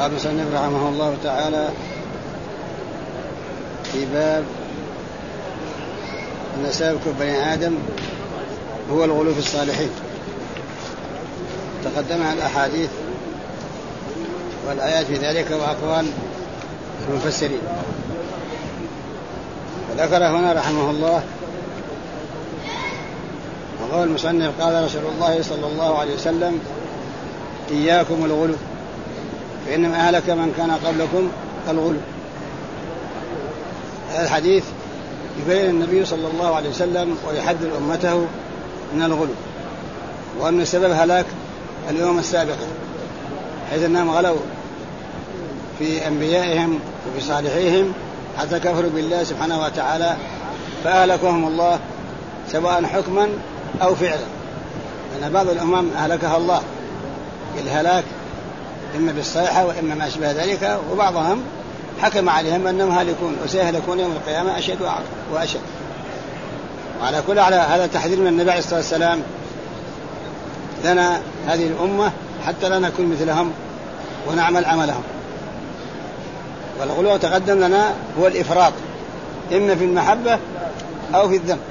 قال المصنف رحمه الله تعالى في باب أن سبب بني آدم هو الغلو في الصالحين. تقدمها الأحاديث والآيات في ذلك وأقوال المفسرين. وذكر هنا رحمه الله وقال المصنف قال رسول الله صلى الله عليه وسلم: إياكم الغلو فإنما أهلك من كان قبلكم الغلو. هذا الحديث يبين النبي صلى الله عليه وسلم ويحذر أمته من الغلو، وأن سبب هلاك الأمم السابقة حيث أنهم غلوا في أنبيائهم وفي صالحيهم حتى كفروا بالله سبحانه وتعالى فأهلكهم الله سواء حكما أو فعلا، لأن بعض الأمم أهلكها الله بالهلاك إما بالصيحة وإما ما أشبه ذلك، وبعضهم حكم عليهم أنهم هالكون وسيهلكون يوم القيامة أشد وأشد. وعلى كل على هذا تحذير من النبي عليه الصلاة والسلام لنا هذه الأمة حتى لا نكون مثلهم ونعمل عملهم. والغلو تقدم لنا هو الإفراط إما في المحبة أو في الذم.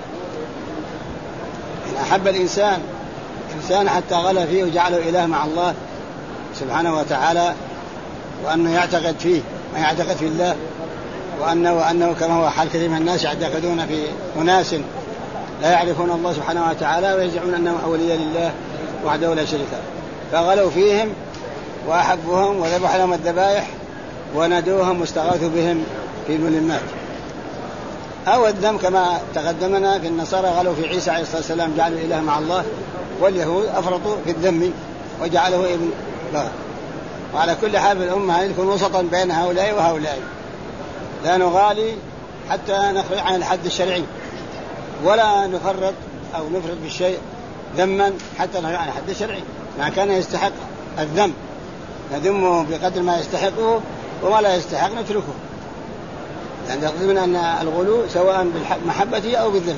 إن أحب الإنسان حتى غلى فيه وجعله إله مع الله سبحانه وتعالى، وأنه يعتقد فيه ما يعتقد في الله، وأنه كما هو حال كثير من الناس يعتقدون في أناس لا يعرفون الله سبحانه وتعالى ويزعمون أنهم أولياء لله وحده لا شريك له، فغلوا فيهم وأحبوهم وذبحوا لهم الذبائح وندوهم واستغاثوا بهم في الملمات. أو الذم كما تقدمنا في النصارى غلوا في عيسى عليه الصلاة والسلام جعلوا إله مع الله، واليهود أفرطوا في الذم وجعله ابن بغى. وعلى كل حال الأمة يكون وسطا بين هؤلاء وهؤلاء، لا نغالي حتى نخرج عن الحد الشرعي ولا نفرط أو نفرط بالشيء ذما حتى نخرج عن الحد الشرعي. ما كان يستحق الذم نذمه بقدر ما يستحقه، وما لا يستحق نتركه، لأن يقصدون أن الغلو سواء بالمحبة أو بالذم.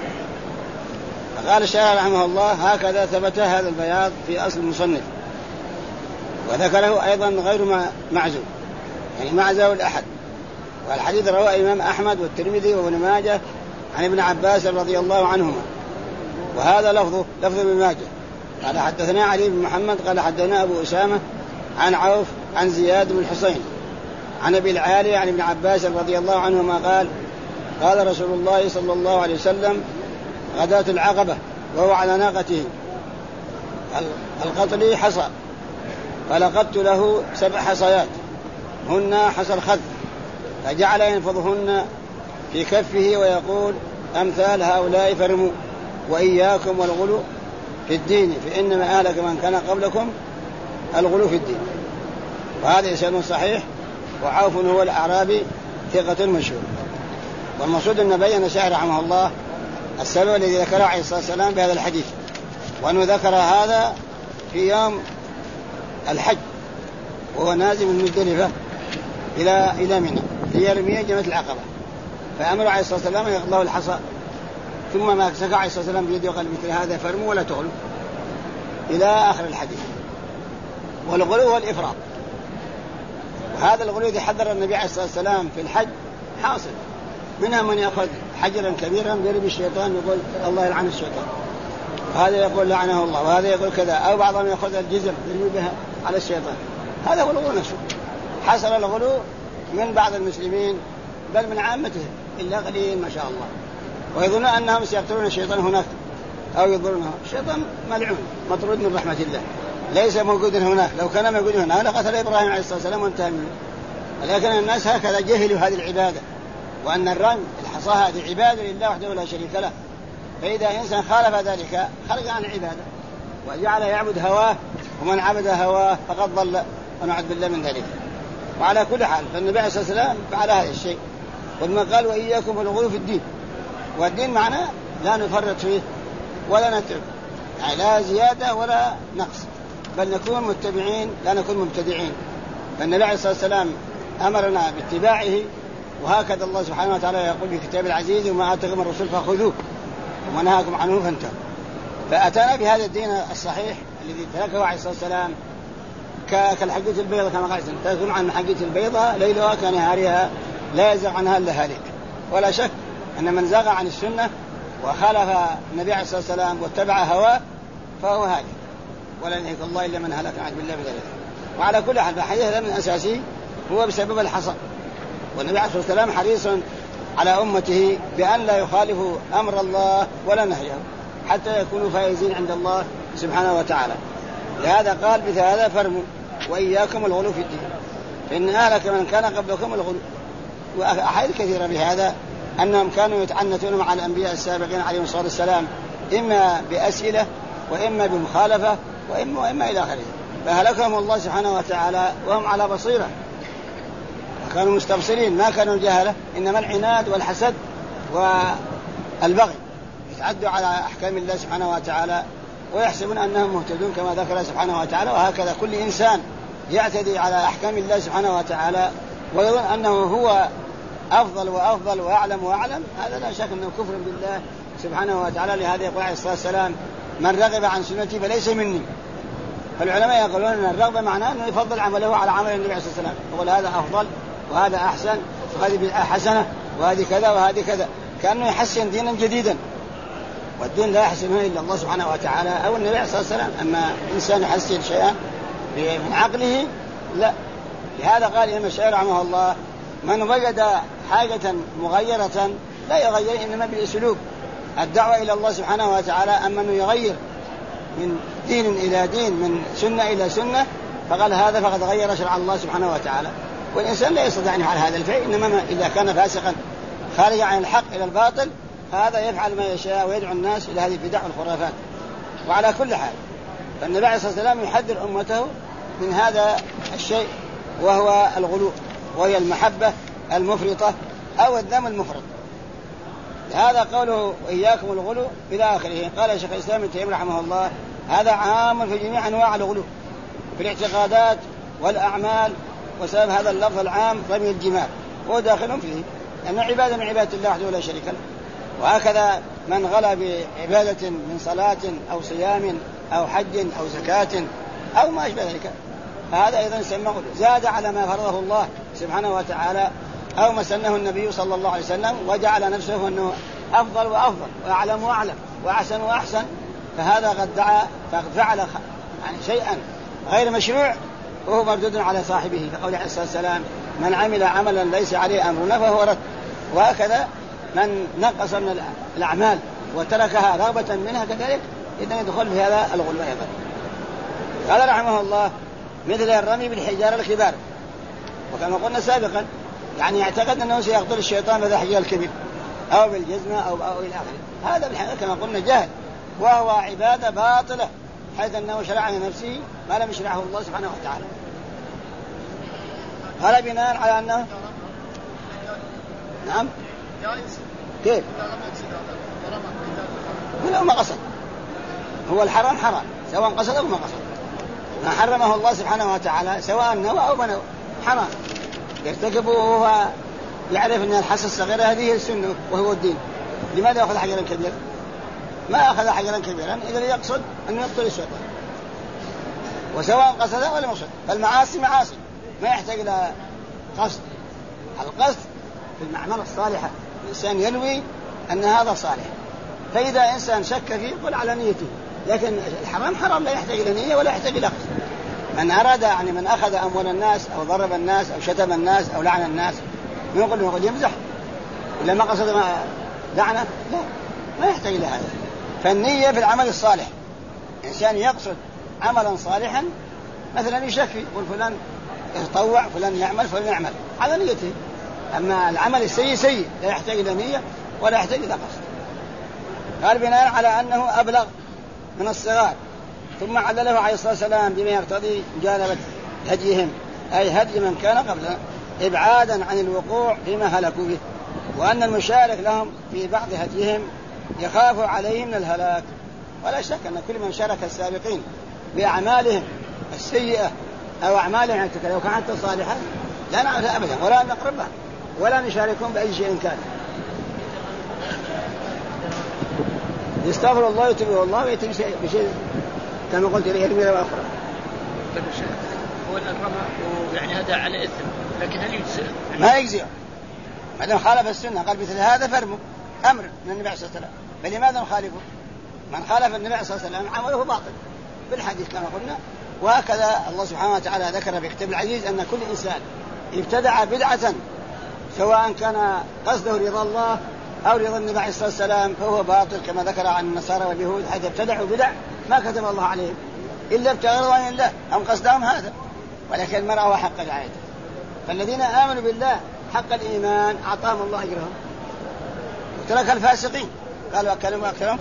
فقال الشيخ رحمه الله: هكذا ثبت هذا البياض في أصل المصنف. وذكره أيضا غير معزو، يعني معزو الأحد. والحديث رواه الإمام أحمد والترمذي وابن ماجه عن ابن عباس رضي الله عنهما، وهذا لفظ ابن ماجه. قال حدثنا علي بن محمد قال حدثنا أبو أسامة عن عوف عن زياد بن الحسين عن أبي العالي عن ابن عباس رضي الله عنهما قال: قال رسول الله صلى الله عليه وسلم: غداة العقبة وهو على ناقته القتل حصى، فلقدت له 7 حصيات هن حصى الخذ، فجعل ينفضهن في كفه ويقول: أمثال هؤلاء فرموا، وإياكم والغلو في الدين فإنما أهلك من كان قبلكم الغلو في الدين. وهذا إسناد صحيح. وعوف هو الأعرابي ثقة مشهور. والمقصود أن بين الشيخ رحمه الله السبب الذي ذكره عليه الصلاة والسلام بهذا الحديث، وأنه ذكر هذا في يوم الحج وهو نازل من مزدلفة إلى منى ليرمي جمرة العقبة، فأمر عليه الصلاة والسلام أن يغلظه الحصى، ثم ما سكع عليه الصلاة والسلام بيده وقال: مثل هذا فرموا ولا تغلوا، إلى آخر الحديث. والغلو هو الإفراط، وهذا الغلو الذي حذر النبي عليه الصلاة والسلام في الحج حاصل. منها من يأخذ حجرا كبيرا يرمي الشيطان يقول الله يلعن الشيطان، وهذا يقول لعنه الله، وهذا يقول كذا، أو بعضهم يأخذ الجزر يرمي بها على الشيطان. هذا هو الغلو نفسه. حصل الغلو من بعض المسلمين بل من عامتهم إلا قليل ما شاء الله، ويظنون أنهم سيقتلون الشيطان هناك أو يضرونه. الشيطان ملعون مطرود من رحمة الله، ليس موجودا هناك. لو كان موجودا هناك لقتل إبراهيم عليه الصلاة والسلام وانتهى منه. ولكن الناس هكذا جهلوا هذه العبادة، وأن الرمي الحصى هذه عبادة لله وحده لا شريك له. فإذا إنسان خالف ذلك خرج عن العبادة وجعل يعبد هواه، ومن عبد هواه فقد ضل ونعوذ بالله من ذلك. وعلى كل حال فالنبي عليه الصلاة والسلام فعل هذا الشيء، ولما قال: وإياكم الغلو في الدين. والدين معناه لا نفرط فيه ولا نترك، يعني لا زيادة ولا نقص، بل نكون متبعين لا نكون مبتدعين. فالنبي عليه الصلاة والسلام أمرنا باتباعه، وهكذا الله سبحانه وتعالى يقول في كتاب العزيز: وما آتاكم الرسول فخذوه وما نهاكم عنه فانتهوا. فأتانا بهذا الدين الصحيح الذي تركه عليه الصلاة والسلام كالحقية البيضة كما قال تزعم عن حقية البيضة ليلها كنهارها لا يزغ عنها إلا هالك. ولا شك أن من زغ عن السنة وخالف النبي عليه الصلاة والسلام واتبع هواه فهو هالك، ولا يهلك الله إلا من هلك عن بالله بذلك. وعلى كل حال فحديث هذا من أساسه هو بسبب الحصى، والنبي عليه الصلاة والسلام حريص على أمته بأن لا يخالفوا أمر الله ولا نهيه حتى يكونوا فائزين عند الله سبحانه وتعالى. لهذا قال مثل هذا فرموا وإياكم الغلو في الدين فإن أهلك من كان قبلكم الغلو. وأحاديث كثيرة بهذا أنهم كانوا يتعنتون مع الأنبياء السابقين عليهم الصلاة والسلام إما بأسئلة وإما بمخالفة وإما إلى آخره، فهلكهم الله سبحانه وتعالى وهم على بصيرة وكانوا مستبصرين ما كانوا جهلة، إنما العناد والحسد والبغي يتعدوا على أحكام الله سبحانه وتعالى ويحسبون أنهم مهتدون كما ذكر سبحانه وتعالى. وهكذا كل إنسان يعتدي على أحكام الله سبحانه وتعالى ويظن أنه هو أفضل وأفضل وأعلم وأعلم، هذا لا شك أنه كفر بالله سبحانه وتعالى. لهذا يقول عليه الصلاة والسلام من رغب عن سنتي فليس مني. فالعلماء يقولون أن الرغبة معناه أنه يفضل عمله على عمل النبي عليه الصلاة والسلام، يقول هذا أفضل وهذا أحسن وهذه حسنة وهذه كذا وهذه كذا، كأنه يحسن دينا جديدا، والدين لا يحسنه إلا الله سبحانه وتعالى أو النبي عليه الصلاة والسلام. أما إنسان يحسن شيئا من عقله لا. لهذا قال الإمام الشافعي رحمه الله من وجد حاجة مغيرة لا يغير إنما بالأسلوب الدعوة إلى الله سبحانه وتعالى. أما أنه يغير من دين إلى دين من سنة إلى سنة فقال هذا فقد غير شرع الله سبحانه وتعالى. والإنسان لا يستطيع أن يفعل هذا الفعل، إنما إذا كان فاسقا خارج عن الحق إلى الباطل هذا يفعل ما يشاء ويدعو الناس إلى هذه البدع والخرافات. وعلى كل حال فالنبي عليه الصلاة والسلام يحذر أمته من هذا الشيء وهو الغلو، وهي المحبة المفرطة أو الذم المفرط. هذا قوله إياكم الغلو إلى آخره. قال شيخ الإسلام ابن تيمية رحمه الله هذا عام في جميع أنواع الغلو في الاعتقادات والأعمال، وسبب هذا اللفظ العام رمي الجمار هو داخل فيه لأنه عبادة من عبادة الله وحده لا شريك له. وهكذا من غلا بعبادة من صلاة أو صيام أو حج أو زكاة أو ما أشبه ذلك فهذا أيضا يسمى غلو، زاد على ما فرضه الله سبحانه وتعالى أو ما سنه النبي صلى الله عليه وسلم وجعل نفسه أنه أفضل وأفضل وأعلم وأعلم وأحسن وأحسن، فهذا قد دعا فقد فعل يعني شيئا غير مشروع وهو مردود على صاحبه. فقول عليه الصلاة والسلام من عمل عملا ليس عليه أمرنا فهو رد. وهكذا من نقص من الأعمال وتركها رغبة منها كذلك إذن يدخل في هذا الغلو أيضا. قال رحمه الله مثل الرمي بالحجارة الكبار، وكما قلنا سابقا يعني يعتقد أنه سيقتل الشيطان بهذا الحجار الكبير أو بالجزمة أو إلى آخره. هذا بالحقيقة كما قلنا جهل وهو عبادة باطلة حيث أنه شرع لنفسه ما لم يشرعه الله سبحانه وتعالى. قال بناء على أنه نعم كيف ولو ما قصد هو الحرام حرام سواء قصد أو ما قصد، ما حرمه الله سبحانه وتعالى سواء نوى أو بنوى حرام يرتكبه وهو يعرف أن الحس الصغيرة هذه السنة وهو الدين. لماذا أخذ حجرا كبيرا؟ ما أخذ حجرا كبيرا إذا يقصد أن يقتل الشيطان وسواء قصد ولا مقصد. فالمعاصي معاصي ما يحتاج إلى قصد. القصد في المعمل الصالحة الإنسان ينوي أن هذا صالح، فإذا إنسان شك فيه يقول على نيته، لكن الحرام حرام لا يحتاج إلى نية ولا يحتاج إلى قصد. من أراد يعني من أخذ أموال الناس أو ضرب الناس أو شتم الناس أو لعن الناس يقول يمزح إلا ما قصد ما لعنة لا ما يحتاج إلى هذا. فالنية في العمل الصالح إنسان يقصد عملا صالحا مثلا يشفي يقول فلان يتطوع فلان يعمل فلان يعمل على نيته. أما العمل السيء سيء لا يحتاج إلى نية ولا يحتاج إلى قصد. قال بناء على أنه أبلغ من الصغار، ثم علله عليه الصلاة والسلام بما يقتضي مجانبة هديهم أي هدي من كان قبلنا إبعادا عن الوقوع فيما هلكوا به، وأن المشارك لهم في بعض هديهم يخاف عليهم من الهلاك. ولا شك أن كل من شارك السابقين بأعمالهم السيئة أو أعمالهم لو كانت صالحة لا نعرفها أبدا ولا نقربها ولا نشاركهم بأي شيء كان. يستغفر الله يتوب الله ويتم بشيء كما قلت إليه الميرة وأخرى. أول أكرمه ويعني هذا على إثم، لكن هل يجزئ؟ ما يجزئ ما دام خالف السنة. قال مثل هذا فرموا أمر من النبي صلى الله عليه وسلم، فلماذا نخالفه؟ من خالف النبي صلى الله عليه وسلم عمله باطل بالحديث كما قلنا. وهكذا الله سبحانه وتعالى ذكر في كتاب العزيز أن كل إنسان ابتدع بدعة سواء كان قصده رضا الله أو رضا النبي عليه الصلاة والسلام فهو باطل، كما ذكر عن النصارى واليهود حيث ابتدعوا بدع ما كتب الله عليهم إلا ابتغاء رضوان الله، هم قصدهم هذا، ولكن المرء هو حق العيد. فالذين آمنوا بالله حق الإيمان أعطاهم الله أجرهم، وترك الفاسقين قالوا أكلهم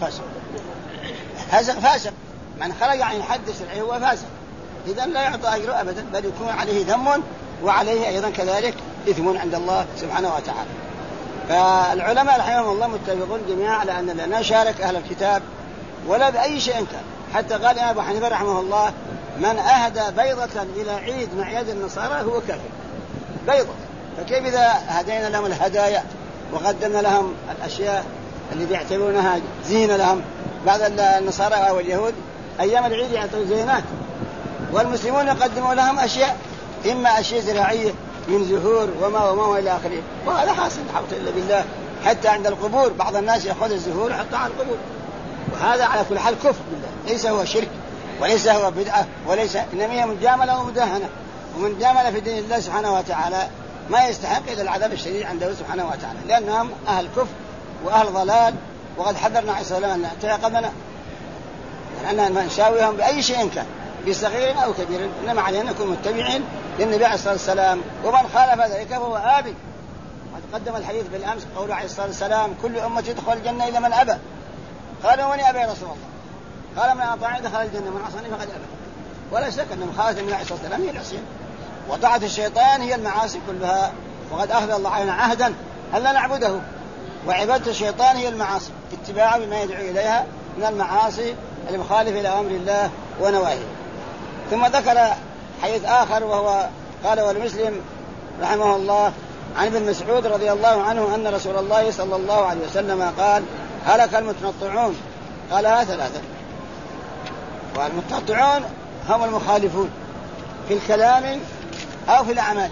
فاسق من خرج عن الحد الشرعي هو فاسق، إذن لا يعطى أجره أبدا، بل يكون عليه ذم وعليه أيضا كذلك إثم عند الله سبحانه وتعالى. فالعلماء رحمهم الله متفقون جميعا على أن لا نشارك أهل الكتاب ولا بأي شيء كان. حتى قال أبو حنيفة رحمه الله من أهدى بيضة إلى عيد مع عيد النصارى هو كافر. بيضة، فكيف إذا هدينا لهم الهدايا وقدمنا لهم الأشياء اللي يعتبرونها زينة لهم؟ بعض النصارى أو اليهود أيام العيد يعطوا زينات، والمسلمون يقدموا لهم أشياء، إما أشياء زراعية من زهور وما إلى آخره. وهذا حاصل حوط إلا بالله، حتى عند القبور بعض الناس يأخذ الزهور ويحطها على القبور، وهذا على كل حال كفر بالله، ليس هو شرك وليس هو بدعة وليس، إنما هي مجاملة ومداهنة، ومن جامل في دين الله سبحانه وتعالى ما يستحق إلا العذاب الشديد عنده سبحانه وتعالى، لأنهم أهل كفر وأهل ضلال. وقد حذرنا عليه الصلاة والسلام أن نعتقدنا أننا نشاويهم بأي شيء كان بصغير أو كبير، إنما علينا نكون متبعين للنبي عليه الصلاة والسلام، ومن خالف ذلك فهو آبي. وتقدم الحديث بالأمس قوله عليه الصلاة والسلام كل أمة تدخل الجنة إلا من أبى. قال ومن أبى يا رسول الله؟ قال من أطاعني دخل الجنة من عصاني فقد أبى. ولا شك أن مخالفة النبي عليه الصلاة والسلام هي العصيان، وطاعة الشيطان هي المعاصي كلها. وقد أخذ الله علينا عهدا ألا نعبده، وعبادة الشيطان هي المعاصي، اتباعه بما يدعو إليها من المعاصي المخالفة إلى أمر الله ونواهيه. ثم ذكر حديث آخر وهو قال والمسلم رحمه الله عن ابن مسعود رضي الله عنه أن رسول الله صلى الله عليه وسلم قال هلك المتنطعون. قالها ثلاثة، والمتنطعون هم المخالفون في الكلام أو في الأعمال،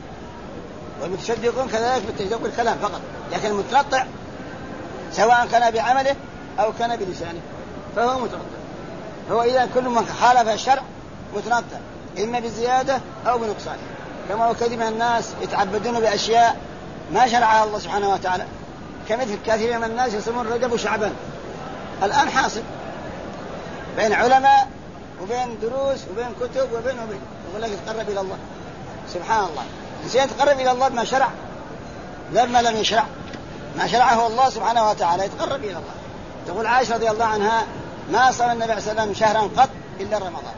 والمتشدقون كذلك بالتشدق بالكلام فقط، لكن المتنطع سواء كان بعمله أو كان بلسانه فهو متنطع. هو إذا كل من خالف الشرع متنطع، إما بزيادة أو بنقصان، كما هو كثير من الناس يتعبدون بأشياء ما شرعها الله سبحانه وتعالى، كمثل كثير من الناس يصومون رجب وشعبان. الآن حاصل بين علماء وبين دروس وبين كتب وبين يقول لك يتقرب إلى الله. سبحان الله، الإنسان يتقرب إلى الله بما شرع لا بما لم يشرع. ما شرعه الله سبحانه وتعالى يتقرب إلى الله. تقول عائشة رضي الله عنها ما صام النبي عليه الصلاة والسلام شهرا قط إلا رمضان،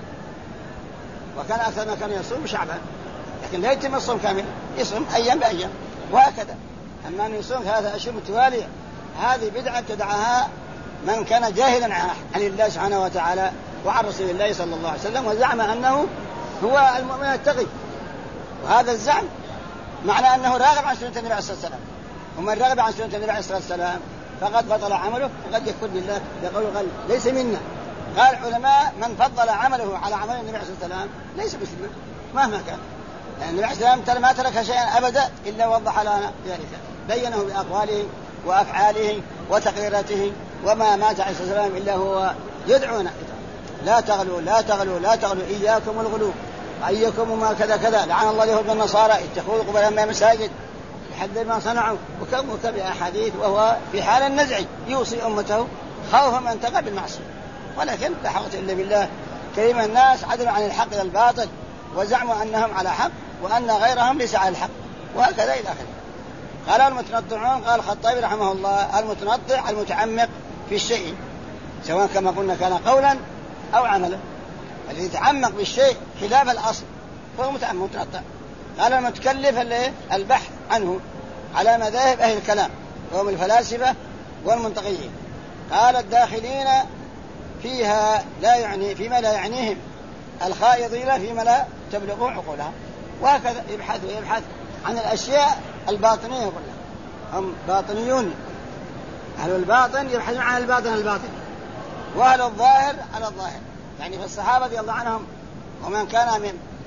وكان أكثر ما كان يصوم شعبان، لكن لا يتم الصوم كامل، يصوم أيام بأيام وهكذا. أما أن يصوم 3 أشهر متوالية هذه بدعة ابتدعها من كان جاهلا عن الله سبحانه وتعالى وعن رسول الله صلى الله عليه وسلم، وزعم أنه هو المؤمن التقي، وهذا الزعم معنى أنه راغب عن سنة النبي عليه الصلاة والسلام، ومن رغب عن سنة النبي عليه الصلاة والسلام فقد بطل عمله وقد يكفر بالله يقول قال ليس منا. قال العلماء من فضل عمله على عمل النبي عليه الصلاة والسلام ليس مسلما مهما كان، لأن النبي عليه الصلاة والسلام ما ترك شيئا أبدا إلا وضح لنا ذلك، بينه بأقواله وأفعاله وتقريراته، وما مات عليه الصلاة والسلام إلا هو يدعونا لا تغلوا لا تغلوا لا تغلوا، إياكم الغلو، أيكم ما كذا كذا، لعن الله اليهود والنصارى اتخذوا قبور من المساجد يحذر ما صنعوا، وكم أحاديث، وهو في حال النزع يوصي أمته خوفا من تقع بالمعصية. ولكن لا حول إلا بالله، كلمة الناس عدلوا عن الحق إلى الباطل وزعموا أنهم على حق وأن غيرهم ليس على الحق، وهكذا إلى آخره. قال المتنطعون، قال الخطابي رحمه الله المتنطع المتعمق في الشيء سواء كما قلنا كان قولا أو عملا، الذي يتعمق بالشيء خلاف الأصل فهو متنطع. قال المتكلف البحث عنه على مذاهب أهل الكلام وهم الفلاسفة والمنطقيين. قال الداخلين فيها لا يعني فيما لا يعنيهم، الخائضين فيما لا تبلغ عقولها، وهكذا يبحث عن الأشياء الباطنية كلها، هم باطنيون. أهل الباطن يبحثون عن الباطن، وأهل الظاهر على الظاهر. يعني في الصحابة رضي الله عنهم ومن كان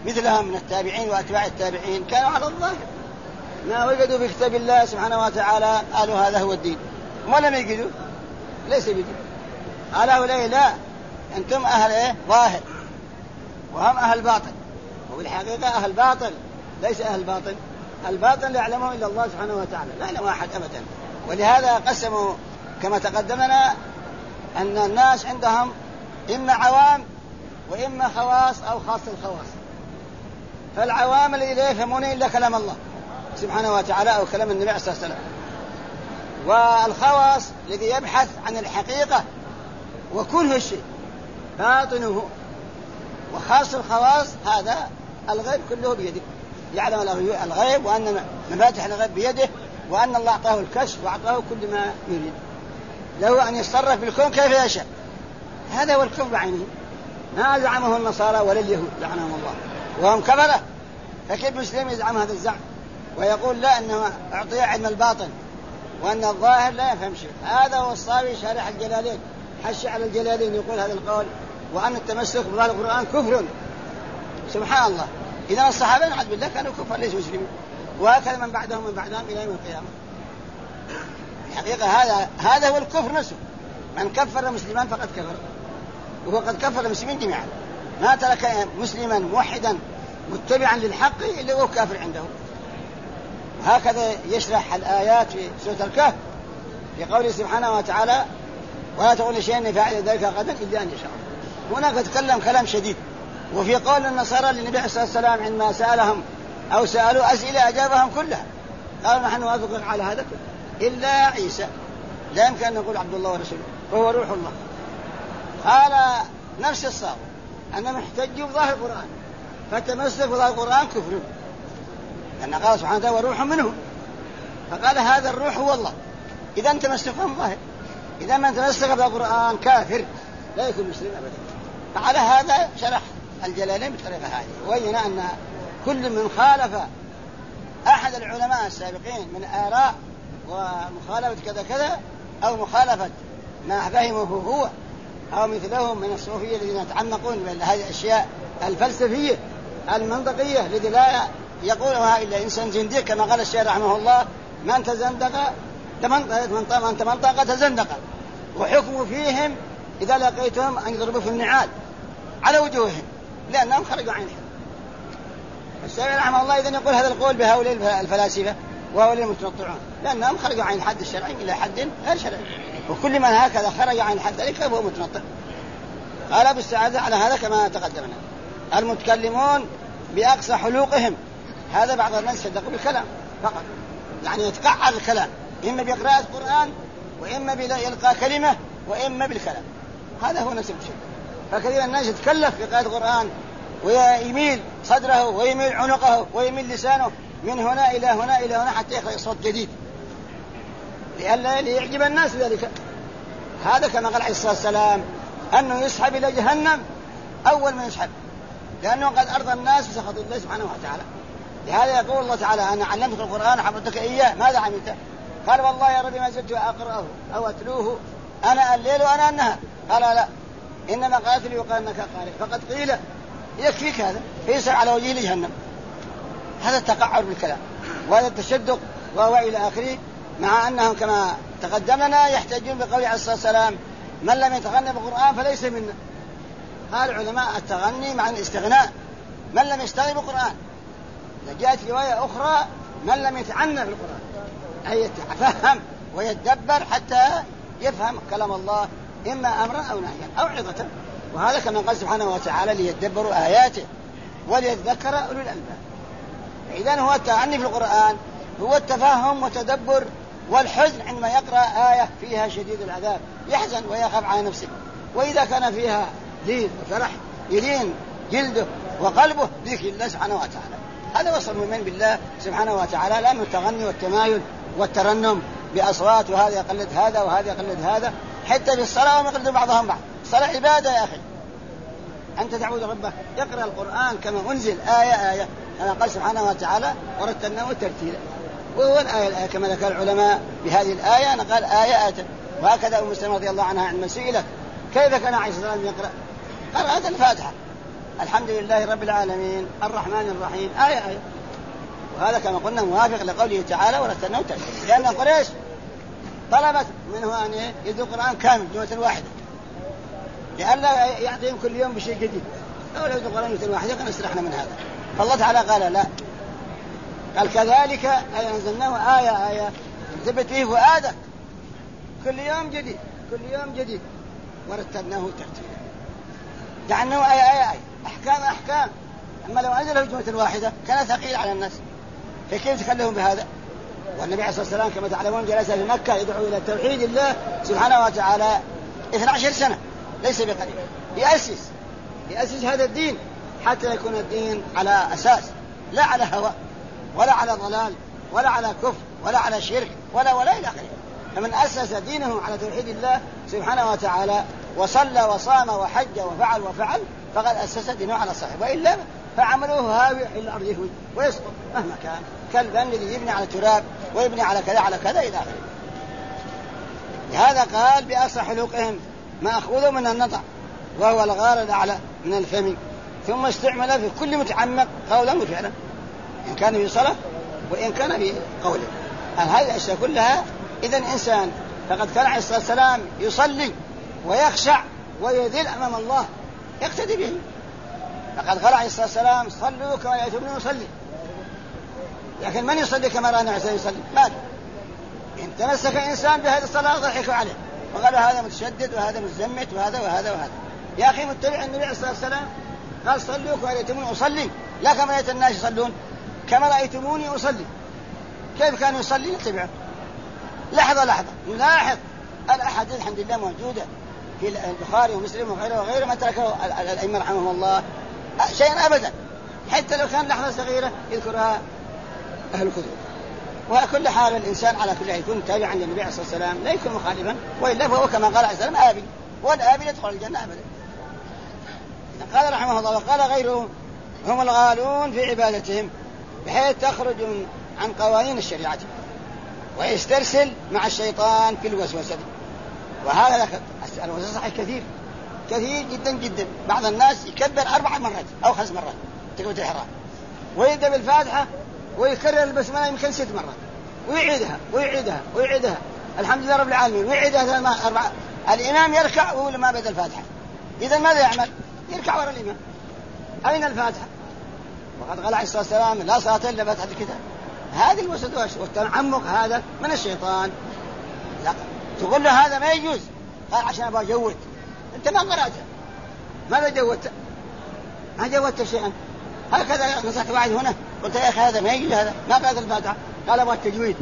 مثلهم من التابعين وأتباع التابعين كانوا على الظاهر، ما وجدوا في كتاب الله سبحانه وتعالى قالوا هذا هو الدين، وما لم يجدوا ليس بدين. قال هؤلاء لا، أنتم أهل إيه؟ ظاهر، وهم أهل باطل، وبالحقيقة أهل باطل ليس أهل باطل، الباطل لا يعلمه إلا الله سبحانه وتعالى، لا يعلم أحد أبدا. ولهذا قسموا كما تقدمنا أن الناس عندهم إما عوام وإما خواص أو خاص الخواص. فالعوام الذي لا يفهمون إلا كلام الله سبحانه وتعالى أو كلام النبي عليه الصلاة والسلام، والخواص الذي يبحث عن الحقيقة وكله الشيء باطنه. وخاص الخواص هذا الغيب كله بيده، يعلم الغيب وأن مفاتح الغيب بيده، وأن الله أعطاه الكشف وأعطاه كل ما يريد، له أن يتصرف بالكون كيف يشاء. هذا هو الكون بعينه، ما زعمه النصارى ولا اليهود لعنهم الله وهم كفرة. فكيف مسلم يزعم هذا الزعم ويقول لا أنه أعطي علم الباطن وأن الظاهر لا يفهم شيء؟ هذا هو الصاوي شارح الجلالين حشي على الجلالين يقول هذا القول، وأن التمسك بظاهر القرآن كفر. سبحان الله، إذا الصحابة نعوذ بالله كانوا كفار ليسوا مسلمين، وهكذا من بعدهم إلى يوم القيامة. الحقيقة هذا هو الكفر نفسه، من كفر مسلما فقد كفر، وهو قد كفر المسلمين جميعا، ما ترك مسلما موحدا متبعا للحق إلا هو كافر عنده. وهكذا يشرح الآيات في سورة الكهف في قوله سبحانه وتعالى ولا تقول شيئا فاعل ذلك غدا إلا أن يشاء. هنا قد تكلم كلام شديد. وفي قول النصارى للنبي عليه الصلاة والسلام عندما سألهم أو سألوا أسئلة أجابهم كلها، قالوا نحن نوافقك على هذا كله إلا عيسى، لا يمكن أن نقول عبد الله ورسوله وهو روح الله. قال نفس الصواب أنهم احتجوا بظاهر القرآن، فتمسك بظاهر القرآن كفر، لأن قال سبحانه وتعالى وروح منه، فقال هذا الروح هو الله، إذا أنت تمسكهم ظاهر، إذا من تمسك بالقرآن كافر لا يكون مسلم أبدا. فعلى هذا شرح الجلالين بالطريقة هذه، وبين أن كل من خالف أحد العلماء السابقين من آراء ومخالفة كذا كذا أو مخالفة ما فهمه هو أو مثلهم من الصوفية الذين يتعمقون بهذه الأشياء الفلسفية المنطقية التي لا يقولها إلا إنسان زنديق، كما قال الشيخ رحمه الله من تزندق من تمنطق تزندق، وحكم فيهم إذا لقيتهم أن يضربوا في النعال على وجوههم لأنهم خرجوا عن الحد. الشيخ رحمه الله إذن يقول هذا القول بهؤلاء الفلاسفة وهؤلاء المتنطعون لأنهم خرجوا عن الحد الشرعي إلى حد غير شرعي، وكل من هكذا خرج عن الحد ذلك فهو متنطع. قال بالسعادة على هذا كما تقدمنا. المتكلمون بأقصى حلوقهم، هذا بعض الناس يصدقوا بالكلام فقط، يعني يتقعر الكلام إما بقراءة القرآن وإما بإلقاء كلمة وإما بالكلام، هذا هو نفس الشيء. فكثير الناس يتكلف في قراءة القرآن ويميل صدره ويميل عنقه ويميل لسانه من هنا إلى هنا إلى هنا حتى يخرج صوت جديد لئلا يعجب الناس ذلك. هذا كما قال عليه الصلاة والسلام أنه يسحب إلى جهنم أول ما يسحب، لأنه قد أرضى الناس بسخط الله سبحانه وتعالى. لهذا يقول الله تعالى أنا علمتك القرآن وحفظتك إياه ماذا عملت؟ قال والله يا ربي ما زلت أقرأه أو أتلوه أنا الليل وأنا النهار. قال لا إنما قالت لي وقال أنك قارئ، فقد قيل يكفيك هذا فيسر على وجهه لجهنم. هذا التقعر بالكلام وهذا التشدق وهو إلى آخره، مع أنهم كما تقدمنا يحتاجون بقول عليه الصلاة والسلام من لم يتغنى بالقرآن فليس منا. قال العلماء التغني مع الاستغناء، من لم يستغني بالقرآن. جاءت رواية أخرى من لم يتعنى بالقرآن، أي يتفهم ويتدبر حتى يفهم كلام الله إما أمرا أو نهيا أو عظة. وهذا كما قال سبحانه وتعالى ليتدبروا آياته وليذكر أولو الألباب. إذن هو التعني في القرآن هو التفهم وتدبر والحزن عندما يقرأ آية فيها شديد العذاب يحزن ويخاف على نفسه، وإذا كان فيها لين وفرح يلين جلده وقلبه ذكر الله سبحانه وتعالى. هذا وصف المؤمن بالله سبحانه وتعالى، لا من التغني والتمايل والترنم بأصوات وهذا يقلد هذا وهذا يقلد هذا، حتى بالصلاة هم يقلدون بعضهم بعض. الصلاة عبادة يا أخي، أنت تعبد ربك يقرأ القرآن كما أنزل آية آية كما قال سبحانه وتعالى ورتلناه ترتيلا. وهو الآية كما ذكر العلماء بهذه الآية أنا قال آية. وهكذا أم سلمة رضي الله عنها عندما سئلت كيف كان عليه الصلاة والسلام يقرأ، قرأت الفاتحة الحمد لله رب العالمين الرحمن الرحيم آية. وهذا كما قلنا موافق لقوله تعالى ورتلناه ترتيلا، لأن قريش طلبت منه أن يدرس القرآن كامل جملة واحدة لئلا يعطيهم كل يوم بشيء جديد، أو لو يدرس القرآن جملة واحدة كان استرحنا من هذا. فالله تعالى قال لا، قال كذلك أي أنزلناه آية ثبت فيه فؤادك كل يوم جديد كل يوم جديد ورتلناه ترتيلا، جعلناه آية أحكام. أما لو أنزله جملة واحدة كان ثقيل على الناس، فكيف تكلمون بهذا؟ والنبي عليه الصلاة والسلام كما تعلمون جلس في مكة يدعو إلى توحيد الله سبحانه وتعالى 12 سنة، ليس بقليل، يأسس هذا الدين حتى يكون الدين على أساس، لا على هوى ولا على ضلال ولا على كفر ولا على شرك ولا إلى آخره. فمن أسس دينه على توحيد الله سبحانه وتعالى وصلى وصام وحج وفعل فقد أسس دينه على صحيح، وإلا فعمله هاوي إلى الأرض يهوي ويسقط مهما كان، كالبن الذي يبني على التراب ويبني على كذا إلى آخره. لهذا قال بأصح حلوقهم مأخوذ من النطع وهو الغار الأعلى من الفم، ثم استعمل في كل متعمق قولا وفعلا، إن كان في صلاة وإن كان في قوله. هذه الأشياء كلها إذن إنسان فقد كان عليه الصلاة والسلام يصلي ويخشع ويذل أمام الله يقتدي به. فقد قال عليه الصلاة والسلام صلوا كما رأيتموني يصلي، لكن من يصلي كما رأى النبي يصلي؟ ماذا؟ إن تمسك إنسان بهذه الصلاة ضحكوا عليه وقالوا هذا متشدد وهذا متزمت وهذا. يا أخي متبع النبي عليه الصلاة والسلام قال صلوا كما رأيتموني أصلي، لا كما رأيت الناس يصلون، كما رأيتموني أصلي. كيف كان يصلي؟ نتبعه لحظة نلاحظ الأحاديث الحمد لله موجودة في البخاري ومسلم وغيره ما تركه الأئمة رحمهم الله شيئا أبدا، حتى لو كان لحظة صغيرة يذكرها أهل الكتب. وكل حال الإنسان على كل يكون تابعا للنبي عليه الصلاة والسلام لا يكون مخالفا، وإلا فهو كما قال عليه السلام آبي، والآبي يدخل الجنة أبدا. قال رحمه الله وقال غيره هم الغالون في عبادتهم بحيث تخرج عن قوانين الشريعة ويسترسل مع الشيطان في الوسوسة. وهذا الوسوسة صحيح كثير جدا. بعض الناس يكبر 4 مرات أو 5 مرات تكبيرة الإحرام، ويبدأ بالفاتحة ويكرر البسملة يمكن 6 مرات ويعيدها الحمد لله رب العالمين ويعيدها 4. الإمام يركع وهو ما بدأ الفاتحة، إذا ماذا يعمل؟ يركع وراء الإمام. أين الفاتحة؟ وقد قال عليه الصلاة والسلام لا صلاة إلا فاتحة الكتاب. هذه الوسوسة والتعمق هذا من الشيطان. لا تقول له هذا ما يجوز، قال عشان أبغى أجود. أنت ما قرأته، ماذا جودت؟ ما جودت شيئا. هكذا نصحت واحد هنا قلت يا أخي هذا ما يجوز، هذا ما قرأت الفاتحة، قال أبغى التجويد.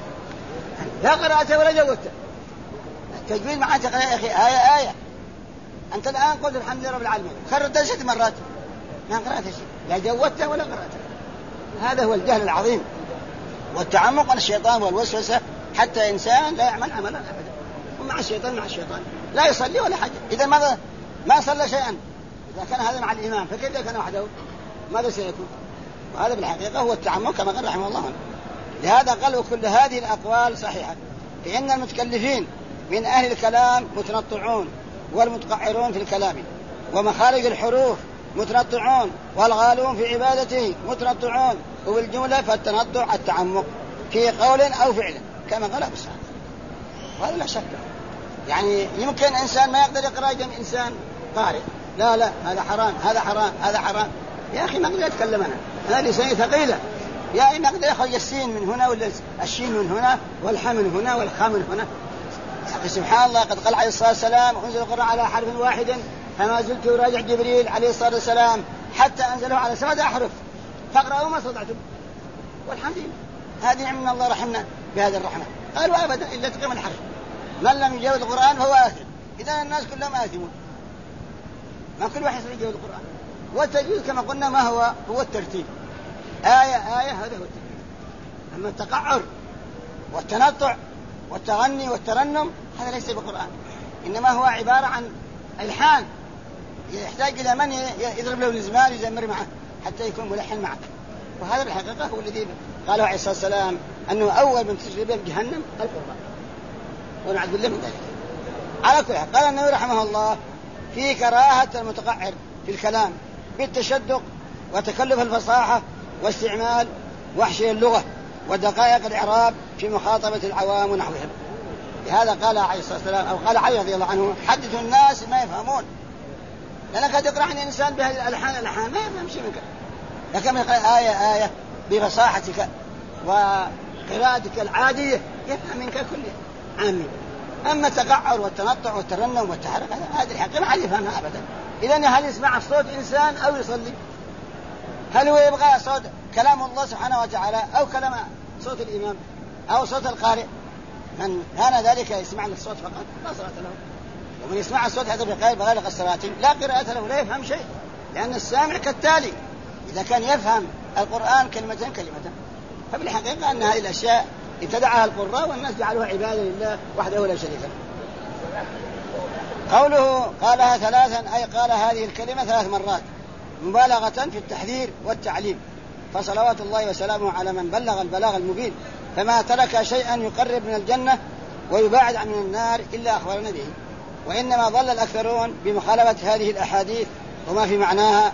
لا قرأته ولا جودته. التجويد معناته يا أخي آية. أنت الآن قلت الحمد لله رب العالمين خرجت 6 مرات ما قرأت شيء، لا جودته ولا قرأته. هذا هو الجهل العظيم والتعمق من الشيطان والوسوسة، حتى إنسان لا يعمل عملا أبدا ومع الشيطان لا يصلي ولا حاجة. إذا ما صلى شيئا، إذا كان هذا مع الإمام فكيف كان وحده ماذا سيكون؟ وهذا بالحقيقة هو التعمق كما قال رحمه الله. لهذا قالوا كل هذه الأقوال صحيحة، لأن المتكلفين من أهل الكلام متنطعون والمتقعرون في الكلام ومخارج الحروف متنطعون، والغالون في عبادته متنطعون، وبالجملة فالتنطع التعمق في قول أو فعل كما قال أبو سعد. وهذا لا شك، يعني يمكن إنسان ما يقدر يقرأ جميع إنسان قارئ، لا هذا حرام. يا أخي ما أقدر أتكلم أنا هذه لساني ثقيلة، يا إما أقدر أخرج السين من هنا ولا الشين من هنا والحاء من هنا والخاء من هنا. سبحان الله، قد قال عليه الصلاة والسلام أنزل القرآن على حرف واحد فما زلت راجع جبريل عليه الصلاة والسلام حتى أنزله على 7 أحرف فاقرأوا ما استطعتم، والحمد لله هذه من الله رحمنا بهذا الرحمة. قالوا أبدا إلا تقيم الحرف، من لم يجاوز القرآن فهو آثم. إذا الناس كلهم آثمون، ما كل واحد يجاوز القرآن. والتجويد كما قلنا ما هو الترتيب، آية هذا هو الترتيب. أما التقعر والتنطع والتغني والترنم هذا ليس بالقرآن، إنما هو عبارة عن ألحان يحتاج إلى من يضرب له المزمار يزمر معه حتى يكون ملحن معه. وهذا بالحقيقة هو الذي قاله عليه الصلاة والسلام أنه أول من تجري بهم جهنم القرآن، ونعوذ بالله من ذلك. على كل حال قال النبي رحمه الله في كراهة المتقعر في الكلام بالتشدق وتكلف الفصاحة واستعمال وحشي اللغة ودقائق الإعراب في مخاطبة العوام ونحوهم. لهذا قال عليه الصلاة والسلام أو قال علي رضي الله عنه: حدثوا الناس ما يفهمون، لأنك قد يقرأ عن الإنسان بهذه الألحان ما يفهم شيء منك، لكن يقرأ آية بفصاحتك وقراءتك العادية يفهم منك كل عامي. أما التقعر والتنطع والترنم والتحرك هذه الحقيقة ما حد يفهمها أبدا. إذن هل يسمع صوت إنسان أو يصلي؟ هل هو يبغى صوت كلام الله سبحانه وتعالى أو كلام صوت الإمام أو صوت القارئ؟ من كان ذلك يسمع الصوت فقط لا صلاة له، ومن يسمع الصوت هذا بغير الصلاة لا قراءة له، لا يفهم شيء، لأن السامع كالتالي إذا كان يفهم القرآن كلمة. فبالحقيقة أن هذه الأشياء ابتدعها القراء والناس جعلوها عبادة لله وحده لا شريك له. قوله قالها ثلاثا أي قال هذه الكلمة 3 مرات مبالغة في التحذير والتعليم، فصلوات الله وسلامه على من بلغ البلاغ المبين، فما ترك شيئا يقرب من الجنة ويباعد عن النار إلا أخبرنا به. وإنما ضل الأكثرون بمخالفة هذه الأحاديث وما في معناها،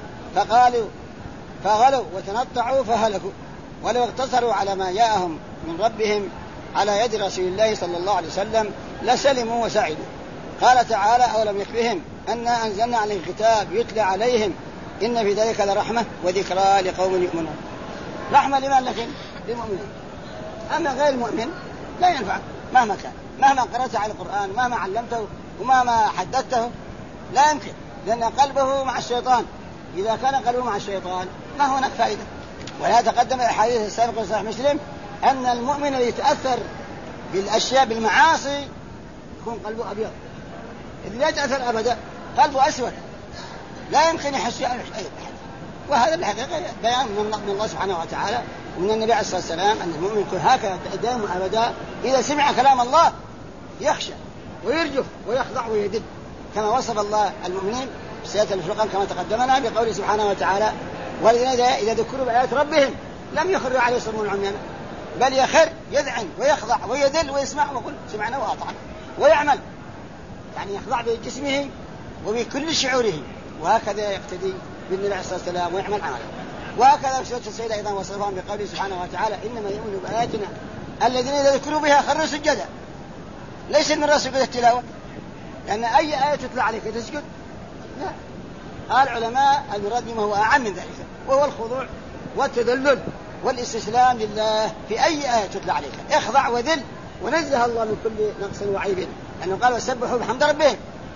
فغلوا وتنطعوا فهلكوا، ولو اقتصروا على ما جاءهم من ربهم على يد رسول الله صلى الله عليه وسلم لسلموا وسعدوا. قال تعالى: أولم يكفهم أنا أنزلنا عليه الكتاب يتلى عليهم إن في ذلك لرحمة وذكرى لقوم يؤمنون. رحمة لمن؟ لكن للمؤمنين، أما غير المؤمن لا ينفع مهما كان، مهما قرأت على القرآن مهما علمته ومهما حدثته لا يمكن، لأن قلبه مع الشيطان. إذا كان قلبه مع الشيطان ما هناك فائدة. ولا تقدم الأحاديث السابقة في صحيح مسلم أن المؤمن اللي يتأثر بالأشياء بالمعاصي يكون قلبه أبيض، إذ لا يتأثر أبدا، قلبه أسود لا يمكن يحس أي أحد. وهذا الحقيقة بيان من الله سبحانه وتعالى ومن النبي عليه الصلاة والسلام أن المؤمن يكون هكذا دائما أبدا، إذا سمع كلام الله يخشى ويرجف ويخضع ويدد، كما وصف الله المؤمنين بسيادة الفرقان كما تقدمنا بقوله سبحانه وتعالى: والذين إذا ذكروا بآيات ربهم لم يخروا عليه صم عميانا بل يخر يذعن ويخضع ويدل ويسمع ويقول سمعنا وأطعنا ويعمل، يعني يخضع بجسمه وبكل شعوره، وهكذا يقتدي بالنبي عليه الصلاة والسلام ويعمل عمله. وهكذا في سورة السيدة أيضا وصفهم بقوله سبحانه وتعالى: إنما يؤمن بآياتنا الذين إذا ذكروا بها خروا سجدا. ليس من رأس سجود التلاوة، لأن أي آية تتلى عليك تسجد؟ لا. قال العلماء المراد بما هو أعم من ذلك، وهو الخضوع والتذلل والاستسلام لله في أي آية تتلى عليك، اخضع وذل ونزه الله من كل نقص وعيب، لأنه قال: وسبحوا بحمد ربهم،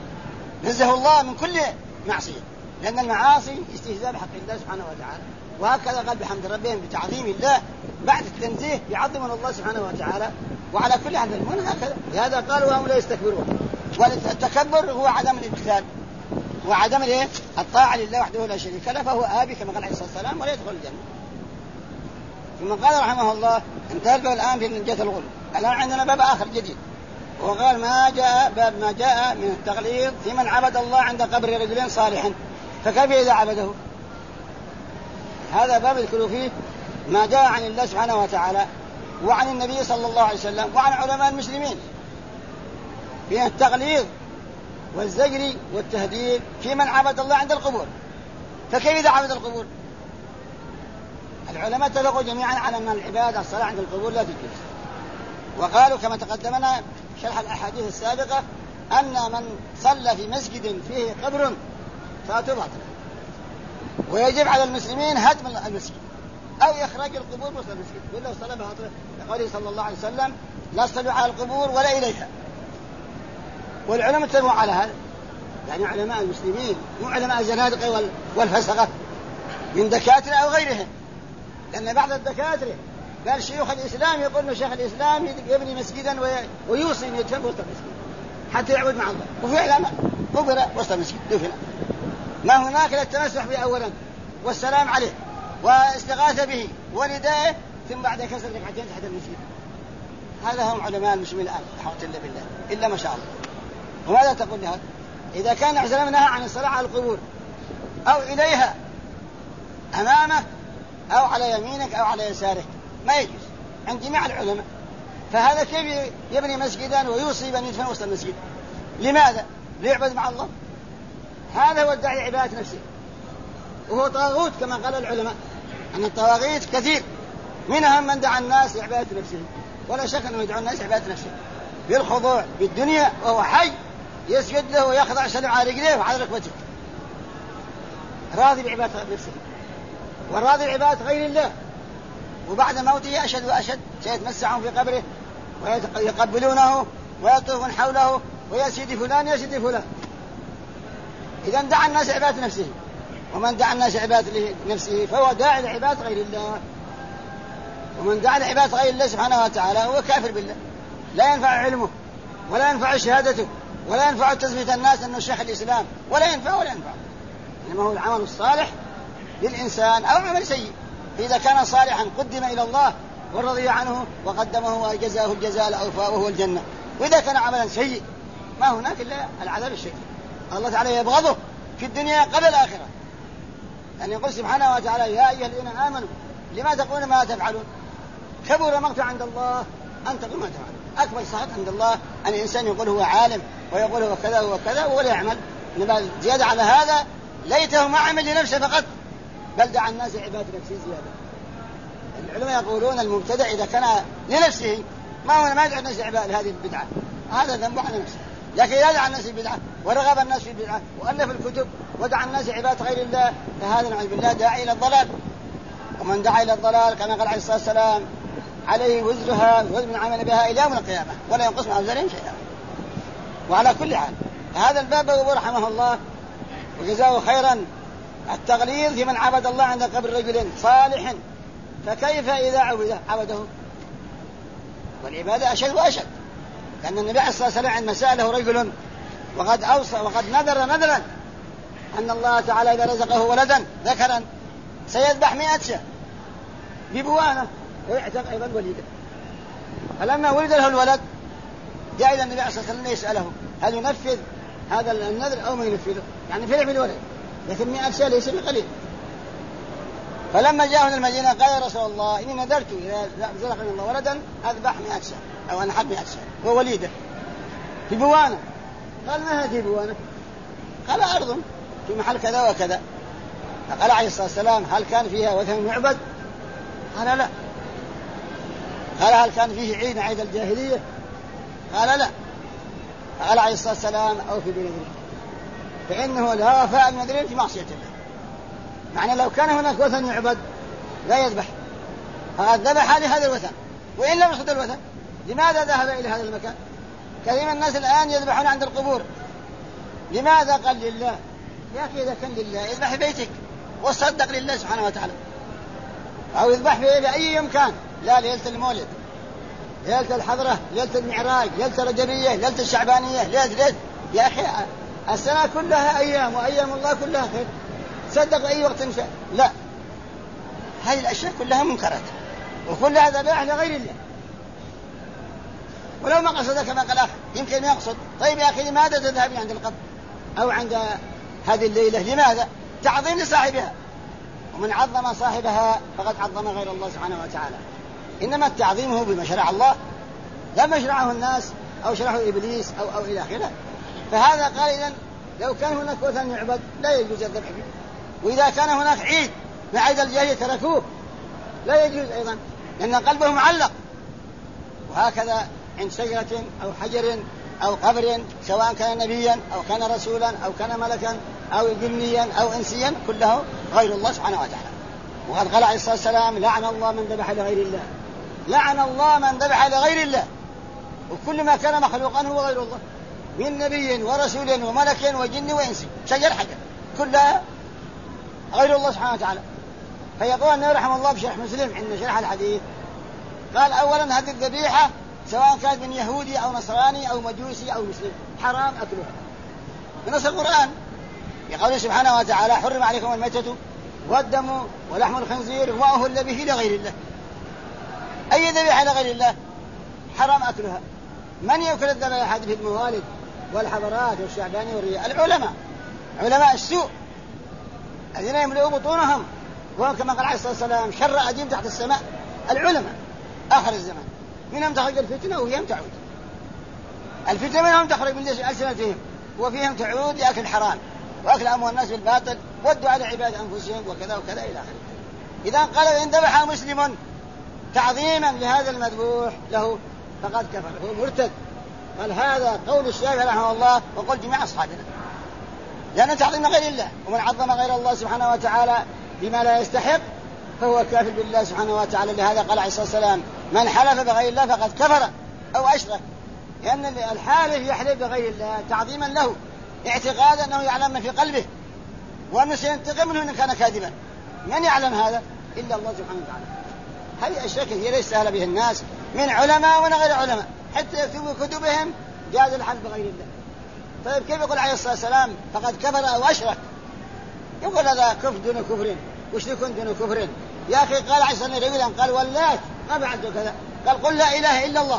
نزه الله من كل معصية، لأن المعاصي استهزاء بحق الله سبحانه وتعالى. وهكذا قال بحمد ربهم بتعظيم الله بعد التنزيه يعظمون الله سبحانه وتعالى، وعلى كل حال المؤمن هكذا. لهذا قالوا وهم لا يستكبرون. والتكبر هو عدم الامتثال وعدم الطاعة لله وحده لا شريك له، فهو آبي كما قال عليه الصلاة والسلام ولا يدخل الجنة. ثم قال رحمه الله: انتهى الباب الآن في جهة الغلو. الآن عندنا باب آخر جديد، وقال باب ما جاء من التغليظ في من عبد الله عند قبر رجل صالح، فكيف إذا عبده؟ هذا باب يذكر فيه ما جاء عن الله سبحانه وتعالى وعن النبي صلى الله عليه وسلم وعن علماء المسلمين في التغليظ والزجر والتهديد في من عبد الله عند القبور. فكيف إذا عبد القبور؟ العلماء اتفقوا جميعا على أن العبادة الصلاة عند القبور لا تجوز، وقالوا كما تقدمنا شرح الأحاديث السابقة أن من صلى في مسجد فيه قبر فاته باطل، ويجب على المسلمين هدم المسجد أو إخراج القبور من المسجد، وإلا صلى باطل، لقوله صلى الله عليه وسلم: لا تصلوا على القبور ولا إليها. والعلماء اتفقوا على هذا، يعني علماء المسلمين مو علماء الزنادقة والفسقة من دكاترة أو غيرهم، لأن بعض الدكاترة قال شيوخ الإسلام يقول إنه شيخ الإسلام يبني مسجدا ويوصي أن يدفن وسط المسجد حتى يعبد مع الله، وفعلا قبر وسط المسجد دفن. ما هناك للتمسح به أولا والسلام عليه واستغاثة به وندائه، ثم بعد كسر ركعتين تحت المسجد. هذا هم علماء المسلمين الآن لا حول إلا بالله إلا ما شاء الله. وماذا تقول لهذا؟ إذا كان الإسلام نهى عن الصلاة على القبور أو إليها أمامك أو على يمينك أو على يسارك ما يجوز عند جميع العلماء، فهذا كيف يبني مسجدا ويوصي بأن يدفن وسط المسجد؟ لماذا؟ ليعبد مع الله؟ هذا هو الداعي عبادة نفسه، وهو طاغوت كما قال العلماء أن الطواغيت كثير، منهم من دعا الناس لعبادة نفسه، ولا شك أنه يدعو الناس لعبادة نفسه بالخضوع بالدنيا وهو حي، يسجد له ويخضع يسلم على رجليه وعلى ركبته، راضي بعبادة نفسه والراضي بعبادة غير الله. وبعد موته أشد وأشد، سيتمسعون في قبره ويقبلونه ويطوفون حوله ويا سيدي فلان يا سيدي فلان. إذا دعا الناس عبادة نفسه، ومن دعا الناس عبادة نفسه فهو داعي لعبادة غير الله، ومن دعا لعبادة غير الله سبحانه وتعالى هو كافر بالله، لا ينفع علمه ولا ينفع شهادته ولا ينفع تثبيت الناس أنه شيخ الإسلام، ولا ينفع، إنما هو العمل الصالح للإنسان أو عمل سيء، فإذا كان صالحا قدم إلى الله ورضي عنه وقدمه وجزاه الجزاء الأوفى وهو الجنة، وإذا كان عملا سيء ما هناك إلا العذاب الشديد. الله تعالى يبغضه في الدنيا قبل الآخرة، أن يقول سبحانه وتعالى يا أيها الذين آمنوا لما تقولون ما تفعلون كبر مقتا عند الله أن تقولوا ما تفعلون. أكبر سخط عند الله أن الإنسان يقول هو عالم ويقول هو كذا وكذا ولا يعمل، زيادة على هذا ليته ما عمل لنفسه فقط بل دعا الناس عبادة نفسه زيادة. العلماء يقولون المبتدع إذا كان لنفسه ما يدعو الناس عبادة هذه البدعة هذا ذنبه على نفسه، لكن إذا دعا الناس البدعة ورغب الناس في البدعة وألف الكتب ودعا الناس عبادة غير الله فهذا نعوذ بالله داعي إلى الضلال. ومن دعا إلى الضلال كما قال عليه الصلاة والسلام عليه وزرها وزر من عمل بها إلى يوم القيامة ولا ينقص من أوزارهم شيئا. وعلى كل حال هذا الباب أبو رحمه الله وجزاه خيرا التغليظ في من عبد الله عند قبر رجل صالح، فكيف إذا عبده؟ والعبادة أشد وأشد، لأن النبي عليه الصلاة والسلام عندما سأله رجل وقد أوصى وقد نذرا أن الله تعالى إذا رزقه ولدا ذكرا سيذبح 100 شاة ببوانة ويعتق أيضا وليدا، فلما ولد له الولد جاء إلى النبي عليه الصلاة والسلام يسأله هل ينفذ هذا النذر أو ما ينفذه، يعني فرح بالولد، لكن 100 شاة ليس بقليل. فلما جاء من المدينة قال يا رسول الله إني نذرت إذا رزقني الله ولدا أذبح 100 شاة أو أنحر 100 شاة ووليده في بوانة. قال ما هذه بوانة؟ قال أرض في محل كذا وكذا. فقال عليه الصلاة والسلام هل كان فيها وثن يعبد؟ قال لا. قال هل كان فيه عيد الجاهلية؟ قال لا. فقال عليه الصلاة والسلام أوفي بنذرك فإنه لا وفاء بنذر في معصية الله. معنى لو كان هناك وثن يعبد لا يذبح، فقد ذبح لهذا الوثن وإن لم يصد الوثن. لماذا ذهب إلى هذا المكان؟ كثير من الناس الآن يذبحون عند القبور. لماذا؟ قال لله. يا أخي إذا كان لله يذبح في بيتك وصدق لله سبحانه وتعالى، أو يذبح في أي يوم كان، لا ليلة المولد، ليلة الحضرة، ليلة المعراج، ليلة الرجبية، ليلة الشعبانية، ليلة يا أخي السنة كلها أيام وأيام الله كلها خير، صدق أي وقت شاء. لا، هذه الأشياء كلها منكرات وكلها ذبائح لغير الله. ولو ما قصد كما قال آخر يمكن يقصد. طيب يا أخي لماذا تذهبين عند القبر أو عند هذه الليلة؟ لماذا؟ تعظيم لصاحبها، ومن عظم صاحبها فقد عظم غير الله سبحانه وتعالى. إنما التعظيم هو بما شرع الله لا ما شرعه الناس أو شرعه إبليس أو إلى آخره. فهذا قال إذن لو كان هناك وثن يعبد لا يجوز الذبح فيه، وإذا كان هناك عيد من عيد الجاهلية تركوه لا يجوز أيضا لأن قلبه معلق. وهكذا عند شجرة أو حجر أو قبر سواء كان نبيا أو كان رسولا أو كان ملكا أو جنيا أو إنسيا كله غير الله سبحانه وتعالى. وقد قال عليه الصلاة والسلام لعن الله من ذبح لغير الله، لعن الله من ذبح لغير الله. وكل ما كان مخلوقا هو غير الله من نبي ورسول وملك وجن وإنسي شجر حجر كلها غير الله سبحانه وتعالى. فيقول النبي رحمه الله بشرح مسلم عند شرح الحديث قال أولا هذه الذبيحة سواء كانت من يهودي أو نصراني أو مجوسي أو مسلم حرام أكلها بنص القرآن. يقول سبحانه وتعالى حرم عليكم الميتة والدم ولحم الخنزير وما أهل به لغير الله. أي ذبيحة لغير الله حرام أكلها. من يأكل الذبائح في الموالد والحضرات والشعباني والرياء؟ العلماء، علماء السوء الذين يملؤوا بطونهم، وهم كما قال عليه الصلاة والسلام شر أديم تحت السماء العلماء آخر الزمان. منهم تخرج الفتنة وفيهم تعود الفتنة، منهم تخرج من ألسنتهم وفيهم تعود لأكل الحرام وأكل أموال الناس بالباطل والدعاء لعباد أنفسهم وكذا وكذا إلى آخره. إذا قال إن ذبح مسلم تعظيما لهذا المذبوح له فقد كفر، هو مرتد. قال هذا قول الشافعي رحمه الله وقول جميع أصحابنا، لأن تعظيم غير الله، ومن عظم غير الله سبحانه وتعالى بما لا يستحق فهو كافر بالله سبحانه وتعالى. لهذا قال عليه الصلاة والسلام من حلف بغير الله فقد كفر أو أشرك، لأن الحالف يحلف بغير الله تعظيما له، اعتقادا أنه يعلم ما في قلبه وأنه سينتقم منه إن كان كاذبا. من يعلم هذا إلا الله سبحانه وتعالى. هذه أشياء كثيرة يستهل به الناس من علماء ومن غير علماء، حتى يكتبوا كتبهم جاز الحلف بغير الله. طيب كيف يقول عليه الصلاة والسلام فقد كفر أو أشرك؟ يقول هذا كفر دون كفر وشرك دون كفر. يا أخي قال عليه الصلاة والسلام قال والله ما بعد كذا، قال قل لا إله إلا الله،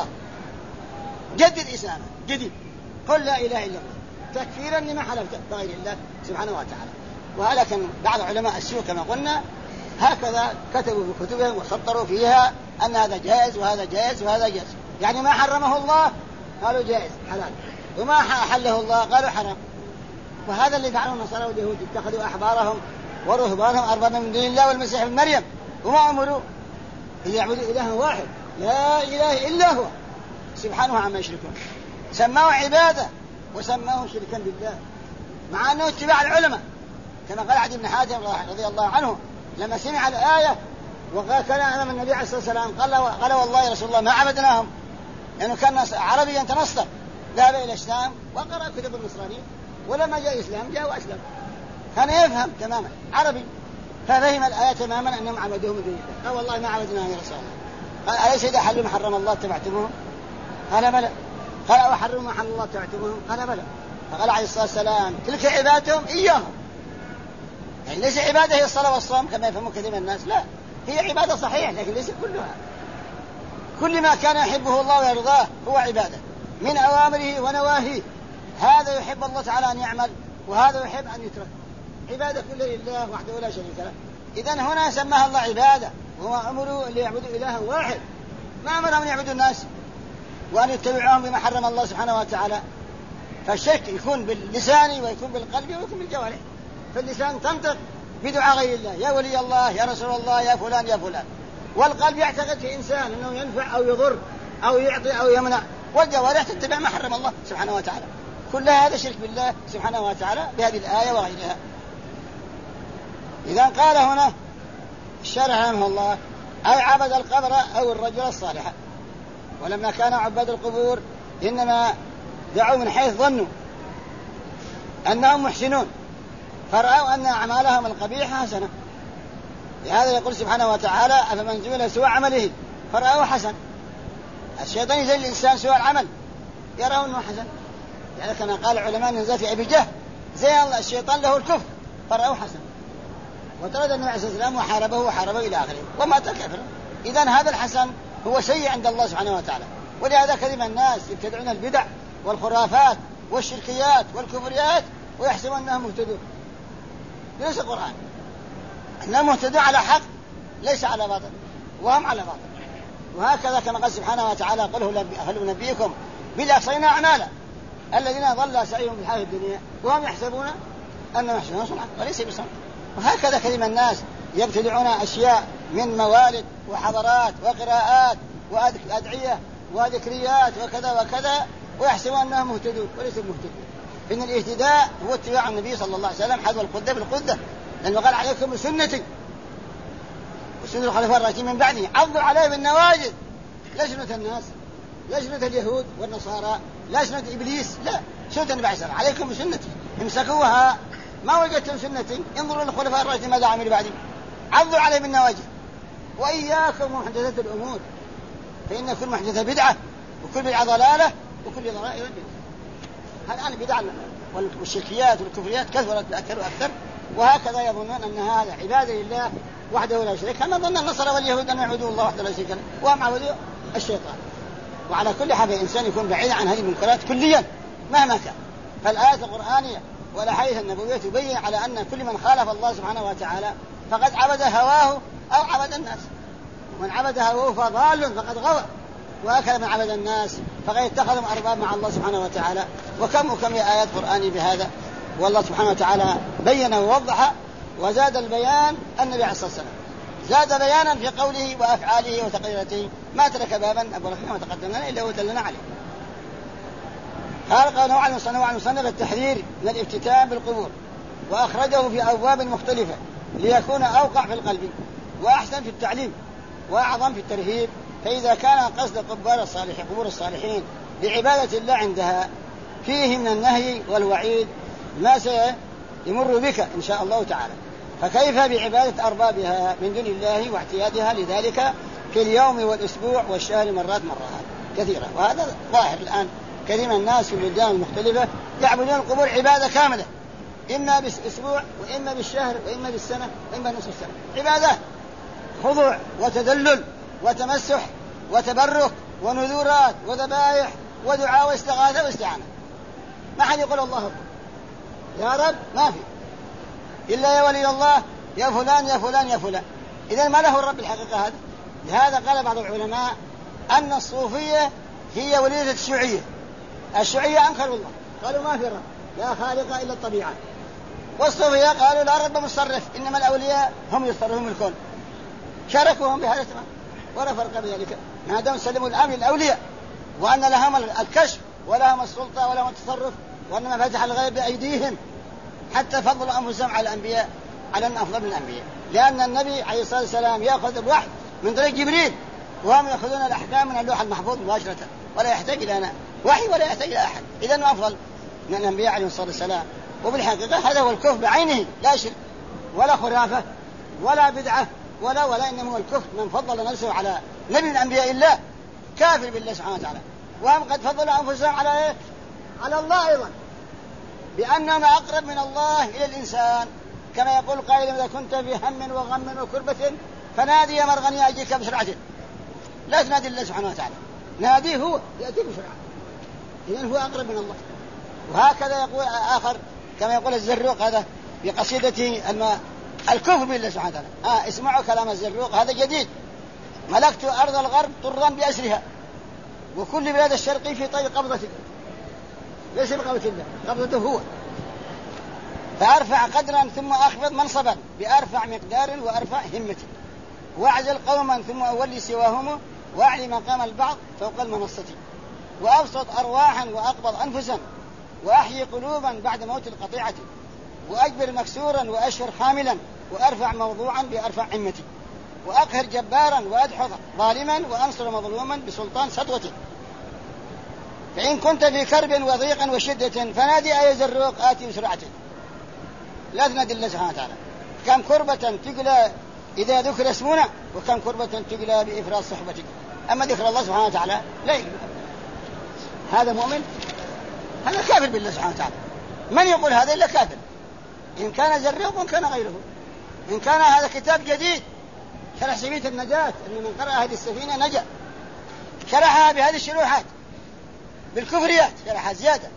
جدد إسلامه جديد، قل لا إله إلا الله تكفيرا لما حلفت بغير الله سبحانه وتعالى. وهذا كان بعض علماء السوء كما قلنا هكذا كتبوا في كتبهم وسطروا فيها أن هذا جائز وهذا جائز وهذا جائز، يعني ما حرمه الله قالوا جائز حلال، وما حله الله قالوا حرام. وهذا اللي فعلوا النصارى واليهود، اتخذوا أحبارهم ورهبانهم أربابا من دون الله والمسيح ابن مريم، وما أمروا إن يعبدوا إلها واحد لا إله إلا هو سبحانه عما يشركون. سماه عبادة وسماه شركا بالله، مع أنه اتباع العلماء كما قال عدي بن حاتم رضي الله عنه لما سمع الآية وقال كان أمام النبي عليه الصلاة والسلام قال والله يا رسول الله ما عبدناهم، لأنه كان عربيا تنصر ذهب إلى الشام وقرأ كتب النصرانيين، ولما جاء الإسلام جاء وأسلم، كان يفهم تماما عربي ففهم الآية تماما أنهم عبدوهم من دون الله. قال والله ما عبدناهم يا رسول الله. قال أليس إذا حلوا ما حرم الله اتبعتموهم؟ قال بلى. قال أو حرموا ما حرم الله اتبعتموهم؟ قال بلى. فقال عليه الصلاة والسلام تلك عبادتهم إياهم، يعني ليس عبادة هي الصلاة والصوم كما يفهمون كثير من الناس، لا هي عبادة صحيح لكن ليس كلها. كل ما كان يحبه الله ويرضاه هو عبادة من أوامره ونواهيه، هذا يحب الله تعالى أن يعمل وهذا يحب أن يترك، عبادة كلها لله وحده لا شريك له. إذن هنا سماها الله عبادة، وما أمروا ليعبدوا إلها واحد، ما أمرهم أن يعبدوا الناس وأن يتبعوهم بما حرم الله سبحانه وتعالى. فالشرك يكون باللسان ويكون بالقلب ويكون بالجوارح. فاللسان تنطق بدعاء غير الله يا ولي الله يا رسول الله يا فلان يا فلان، والقلب يعتقد في إنسان أنه ينفع أو يضر أو يعطي أو يمنع، والجوارح تتبع ما حرم الله سبحانه وتعالى. كل هذا شرك بالله سبحانه وتعالى بهذه الآية وغيرها. إذا قال هنا الشارح رحمه الله أي عبد القبر أو الرجل الصالح، ولما كان عباد القبور إنما دعوا من حيث ظنوا أنهم محسنون فرأوا أن أعمالهم القبيحة حسنة. لهذا يقول سبحانه وتعالى أفمن زين سوء عمله فرأوا حسن. الشيطان يزين الإنسان سوء العمل يراه أنه حسن، يعني كما قال العلماء نزل في أبي جهل زين الشيطان له الكفر فرأوا حسن، وطرد النبي عليه الصلاة والسلام وحاربه إلى آخره ومات كافرا. إذن هذا الحسن هو سيء عند الله سبحانه وتعالى. ولهذا كثير من الناس يبتدعون البدع والخرافات والشركيات والكفريات ويحسبون أنهم مهتدون، ليس القرآن أنهم مهتدون على حق ليس على باطل، وهم على باطل. وهكذا كما قال سبحانه وتعالى قل هل ننبئكم بالأخسرين أعمالا الذين ضل سعيهم في الحياة الدنيا وهم يحسبون أنهم يحسنون صنعا وليس بصنع. وهكذا كثير من الناس يبتدعون أشياء من موالد وحضارات وقراءات وأدعية وذكريات وكذا وكذا ويحسبون أنهم مهتدون وليس مهتدون. إن الاهتداء هو اتباع النبي صلى الله عليه وسلم حذو القدة بالقدة، لأنه قال عليكم بسنتي وسنة الخلفاء الراشدين من بعدي عضوا عليه بالنواجذ، لا سنة الناس لا سنة اليهود والنصارى لا سنة إبليس، لا سنة النبي عليه الصلاة والسلام عليكم بسنتي امسكوها ما وجدتم سنتي انظروا للخلفاء الراشدين ماذا عملوا بعدي عضوا عليه بالنواجذ. وإياكم محدثات الأمور فإن كل محدثة بدعة وكل بدعة ضلالة وكل ضلالة إلى البدعة. الآن بدع والشركيات والكفريات كثرت أكثر وأكثر، وهكذا يظنون أن هذا عبادة لله وحده لا شريك، كما ظن النصارى واليهود أن يعبدوا الله وحده لا شريك له وهم عبدوا الشيطان. وعلى كل حال الإنسان يكون بعيد عن هذه المنكرات كليا مهما كان. فالآيات القرآنية والأحاديث النبوية تبين على أن كل من خالف الله سبحانه وتعالى فقد عبد هواه أو عبد الناس، ومن عبد هواه فضال فقد غوى، وهكذا من عبد الناس فقد اتخذهم أرباب مع الله سبحانه وتعالى. وكم آيات قرآنية بهذا. والله سبحانه وتعالى بين ووضح وزاد البيان النبي عليه الصلاة والسلام، زاد بيانا في قوله وأفعاله وتقريراته، ما ترك بابا أبو رحمه وتقدم لنا إلا ودلنا عليه. قال نوع المصنف التحذير من الافتتان بالقبور، وأخرجه في أبواب مختلفة ليكون أوقع في القلب وأحسن في التعليم وأعظم في الترهيب. فإذا كان قصد قبور الصالحين بعبادة الله عندها فيه من النهي والوعيد ما سيمر بك إن شاء الله تعالى، فكيف بعبادة أربابها من دون الله واعتيادها لذلك في اليوم والأسبوع والشهر مرات كثيرة. وهذا ظاهر الآن، كثير من الناس في البلدان المختلفة يعبدون القبور عبادة كاملة، إما بالأسبوع وإما بالشهر وإما بالسنة وإما نصف السنة، عبادات خضوع وتدلل وتمسح وتبرك ونذورات وذبائح ودعاء واستغاثة واستعانة. ما حد يقول الله أكبر يا رب، ما في إلا يا ولي الله يا فلان يا فلان يا فلان. إذن ما له الرب الحقيقة هذا. لهذا قال بعض العلماء أن الصوفية هي وليدة الشيوعية. الشيوعية أنكروا الله، قالوا ما في رب، لا خالق إلا الطبيعة. والصوفية قالوا لا رب مصرف، إنما الأولياء هم يصرفون الكون، شاركوهم بهذا التمام ولا فرق بذلك، ما دام سلموا الأمر للأولياء وأن لهم الكشف ولهم السلطة ولهم التصرف، وأنما فتح الغيب بأيديهم، حتى فضلوا أنفسهم على الأنبياء على أن أفضل من الأنبياء، لأن النبي عليه الصلاة والسلام يأخذ الوحي من طريق جبريل، وهم يأخذون الأحكام من اللوح المحفوظ مباشرة، ولا يحتاج إلى وحي ولا يحتاج إلى أحد. إذن أفضل من الأنبياء عليه الصلاة والسلام. وبالحقيقة هذا هو الكفر بعينه، لا شرك ولا خرافة ولا بدعة ولا إنما هو الكفر من فضل نفسه على نبي من أنبياء الله، كافر بالله سبحانه وتعالى. وهم قد فضلوا أنفسهم على إيه؟ على الله أيضا، بأنهم أقرب من الله إلى الإنسان، كما يقول قائل إذا كنت في هم وغم وكربة فنادي يا مرغني أجيك بسرعة. لا تنادي الله سبحانه وتعالى، ناديه هو يأتي بسرعة، إذن هو أقرب من الله. وهكذا يقول آخر كما يقول الزروق هذا بقصيدته الكفر بالله سبحانه وتعالى. اسمعوا كلام الزروق هذا جديد: ملكت أرض الغرب طرا بأسرها، وكل بلاد الشرق في طي قبضتك، ليس بقبضة الله، قبضته هو. فأرفع قدرا ثم أخفض منصبا بأرفع مقدار وأرفع همة، وأعزل قوما ثم أولي سواهم، وأعلي مقام البعض فوق المنصة، وأبسط أرواحا وأقبض أنفسا، وأحيي قلوبا بعد موت القطيعة، وأجبر مكسورا وأشهر حاملا، وأرفع موضوعا بأرفع همتي، وأقهر جبارا وأدحض ظالما، وأنصر مظلوما بسلطان سطوته. فإن كنت في كرب وضيق وشدة فنادي يا زروق آتي بسرعة. لا تنادي الله سبحانه وتعالى. كم كربة تقلى إذا ذكر اسمنا، وكم كربة تقلى بإفراط صحبتك. أما ذكر الله سبحانه وتعالى لا يقلى. هذا مؤمن، هذا كافر بالله سبحانه وتعالى. من يقول هذا إلا كافر، إن كان زروق وإن كان غيره. إن كان هذا كتاب جديد شرح سبيل النجاة، أن من قرأ هذه السفينة نجا، شرحها بهذه الشروحات بالكفريات، شرحها زيادة.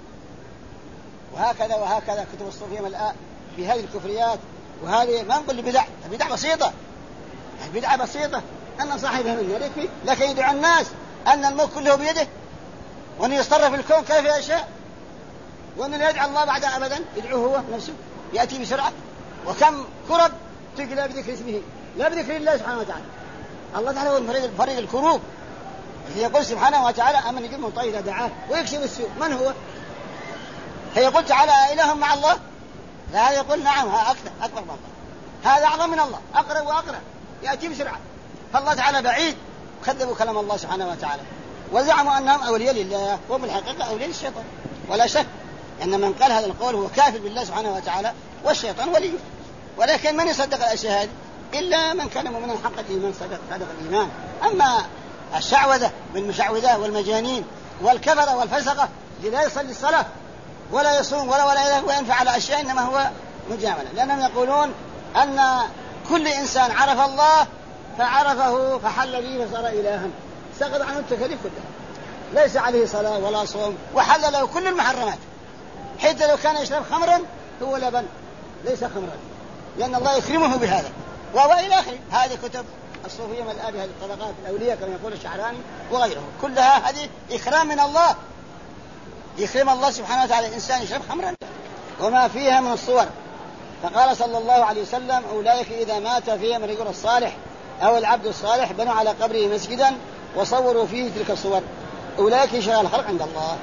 وهكذا كتب الصوفية ملآء بهذه الكفريات. وهذه ما نقول بدع بسيطة، بدعة بسيطة أن صاحبها من يكفي، لكن يدعو الناس أن الملك كله بيده، وأن يصرف الكون كيف يشاء، وأن لا يدعو الله بعد أبدا، يدعوه هو نفسه يأتي بسرعة. وكم كرب تقلى بذكر اسمه لا بذكر الله سبحانه وتعالى. الله تعالى هو فريق الكروب، يقول سبحانه وتعالى أمن يجيب من طيب إذا دعاه ويكشف السوء. من هو؟ فيقول تعالى إله مع الله؟ لا، يقول نعم أكبر من الله، هذا أعظم من الله، أقرب وأقرب، يأتي بسرعة. فالله تعالى بعيد. كذبوا كلام الله سبحانه وتعالى وزعموا أنهم أولياء لله، وهم الحقيقة أولياء الشيطان. ولا شك أن من قال هذا القول هو كافر بالله سبحانه وتعالى، والشيطان وليه. ولكن من يصدق الأشياء هذه إلا من كان مؤمنا حق الإيمان صدق الإيمان. أما الشعوذة بالمشعوذة والمجانين والكفرة والفسقة لا يصلي الصلاة ولا يصوم ولا ينفع على أشياء، إنما هو مجاملة، لأنهم يقولون أن كل إنسان عرف الله فعرفه فحل به فصار إلها، سقط عنه التكاليف كلها، ليس عليه صلاة ولا صوم، وحل له كل المحرمات، حتى لو كان يشرب خمرا هو لبن ليس خمرا، لأن الله يكرمه بهذا. وإلى آخره. هذه كتب الصوفية ملآ بهذه الطبقات الأولية كما يقول الشعراني وغيره، كلها هذه إكرام من الله، يكرم الله سبحانه وتعالى الإنسان يشرب خمرا وما فيها من الصور. فقال صلى الله عليه وسلم: أولئك إذا مات فيهم الرجل الصالح أو العبد الصالح بنوا على قبره مسجدا وصوروا فيه تلك الصور، أولئك شرار الخلق عند الله.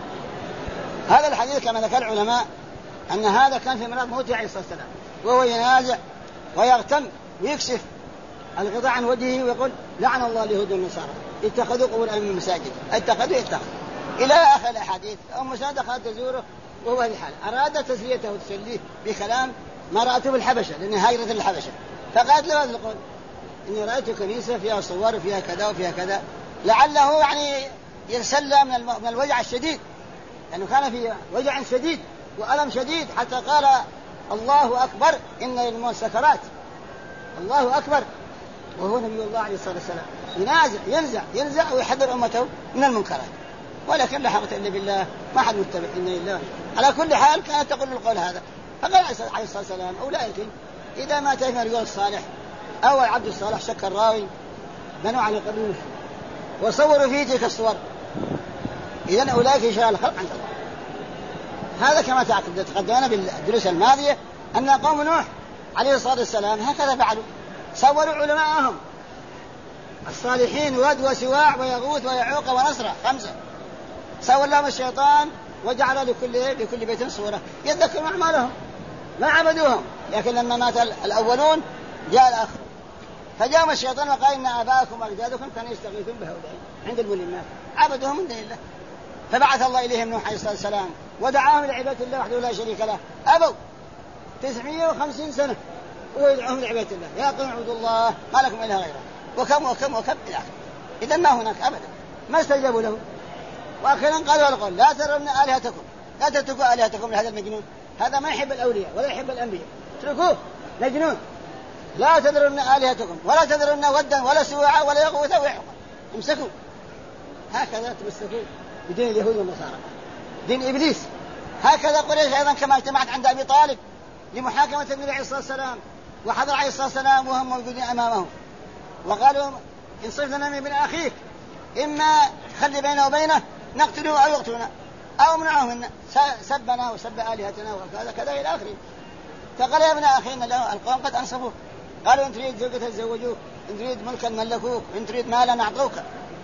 هذا الحديث كما ذكر العلماء أن هذا كان في مرض موته عليه الصلاة والسلام، وهو ينازع ويغتم ويكشف الغطاء عن وجهه ويقول: لعن الله اليهود والنصارى اتخذوا قبور أئمة مساجد، اتخذوا إلى آخر الأحاديث. أم سلمة دخلت تزوره وهو في الحال، أرادت تسليته وتسليه بكلام ما رأته بالحبشة، لأنها هاجرت للحبشة، فقالت له هذا القول: إني رأيت كنيسة فيها صور وفيها كذا وفيها كذا، لعله يعني يتسلى من الوجع الشديد، لأنه كان في وجع شديد وألم شديد، حتى قال: الله أكبر إن للموت سكرات، الله أكبر، وهو نبي الله عليه الصلاة والسلام ينزع ويحذر أمته من المنكرات، ولكن لا حقيقة إلا بالله، ما حد متبع إلا لله. على كل حال كانت تقول القول هذا. فقال عليه الصلاة والسلام: أولئك إذا مات فيهم الرجل الصالح أو العبد الصالح، شك الراوي، بنوا على قبره وصوروا فيه تلك الصور، إذن أولئك شرار الخلق عند الله. هذا كما تقدمنا بالدروس الماضية أن قوم نوح عليه الصلاة والسلام هكذا فعلوا، صوروا علماءهم الصالحين، ود وسواع ويغوث ويعوق ونصر 5، صور لهم الشيطان وجعل لكل بيت صورة يذكر أعمالهم، ما عبدوهم. لكن لما مات الأولون جاء الآخر، فجاءهم الشيطان وقال: إن آباءكم وأجدادكم كانوا يستغيثون بهؤلاء عند الملمات، عبدوهم من دون الله. فبعث الله إليهم نوح عليه الصلاة والسلام ودعاهم لعبادة الله وحده لا شريك له، أبوا 950 سنة ويدعوهم لعبادة الله: يا قوم اعبدوا الله ما لكم إله غيره، وكم وكم وكم إلى آخره. إذا ما هناك أبدا، ما استجابوا له. وأخيرا قالوا القول: لا تذرن آلهتكم، لا تتركوا آلهتكم لهذا المجنون، هذا ما يحب الأولياء ولا يحب الأنبياء، اتركوه مجنون. لا تذرن آلهتكم ولا تذرن ودا ولا سواعا ولا يغوث ويعوق، امسكوا. هكذا تمسكوا بدين اليهود والنصارى، دين إبليس. هكذا قريش أيضا كما اجتمعت عند أبي طالب لمحاكمة النبي عليه الصلاة والسلام، وحضر عليه الصلاة والسلام وهم موجودين أمامه، وقالوا: انصف لنا من ابن أخيك، إما خلي بينه وبينه نقتله أو يقتلنا أو منعه منا، سبنا وسب آلهتنا وكذا كذا إلى آخره. فقال: يا ابن أخينا له القوم قد أنصفوه، قالوا: إن تريد زوجة تزوجوك، إن تريد ملكا ملكوك، إن تريد مالا نعطوك.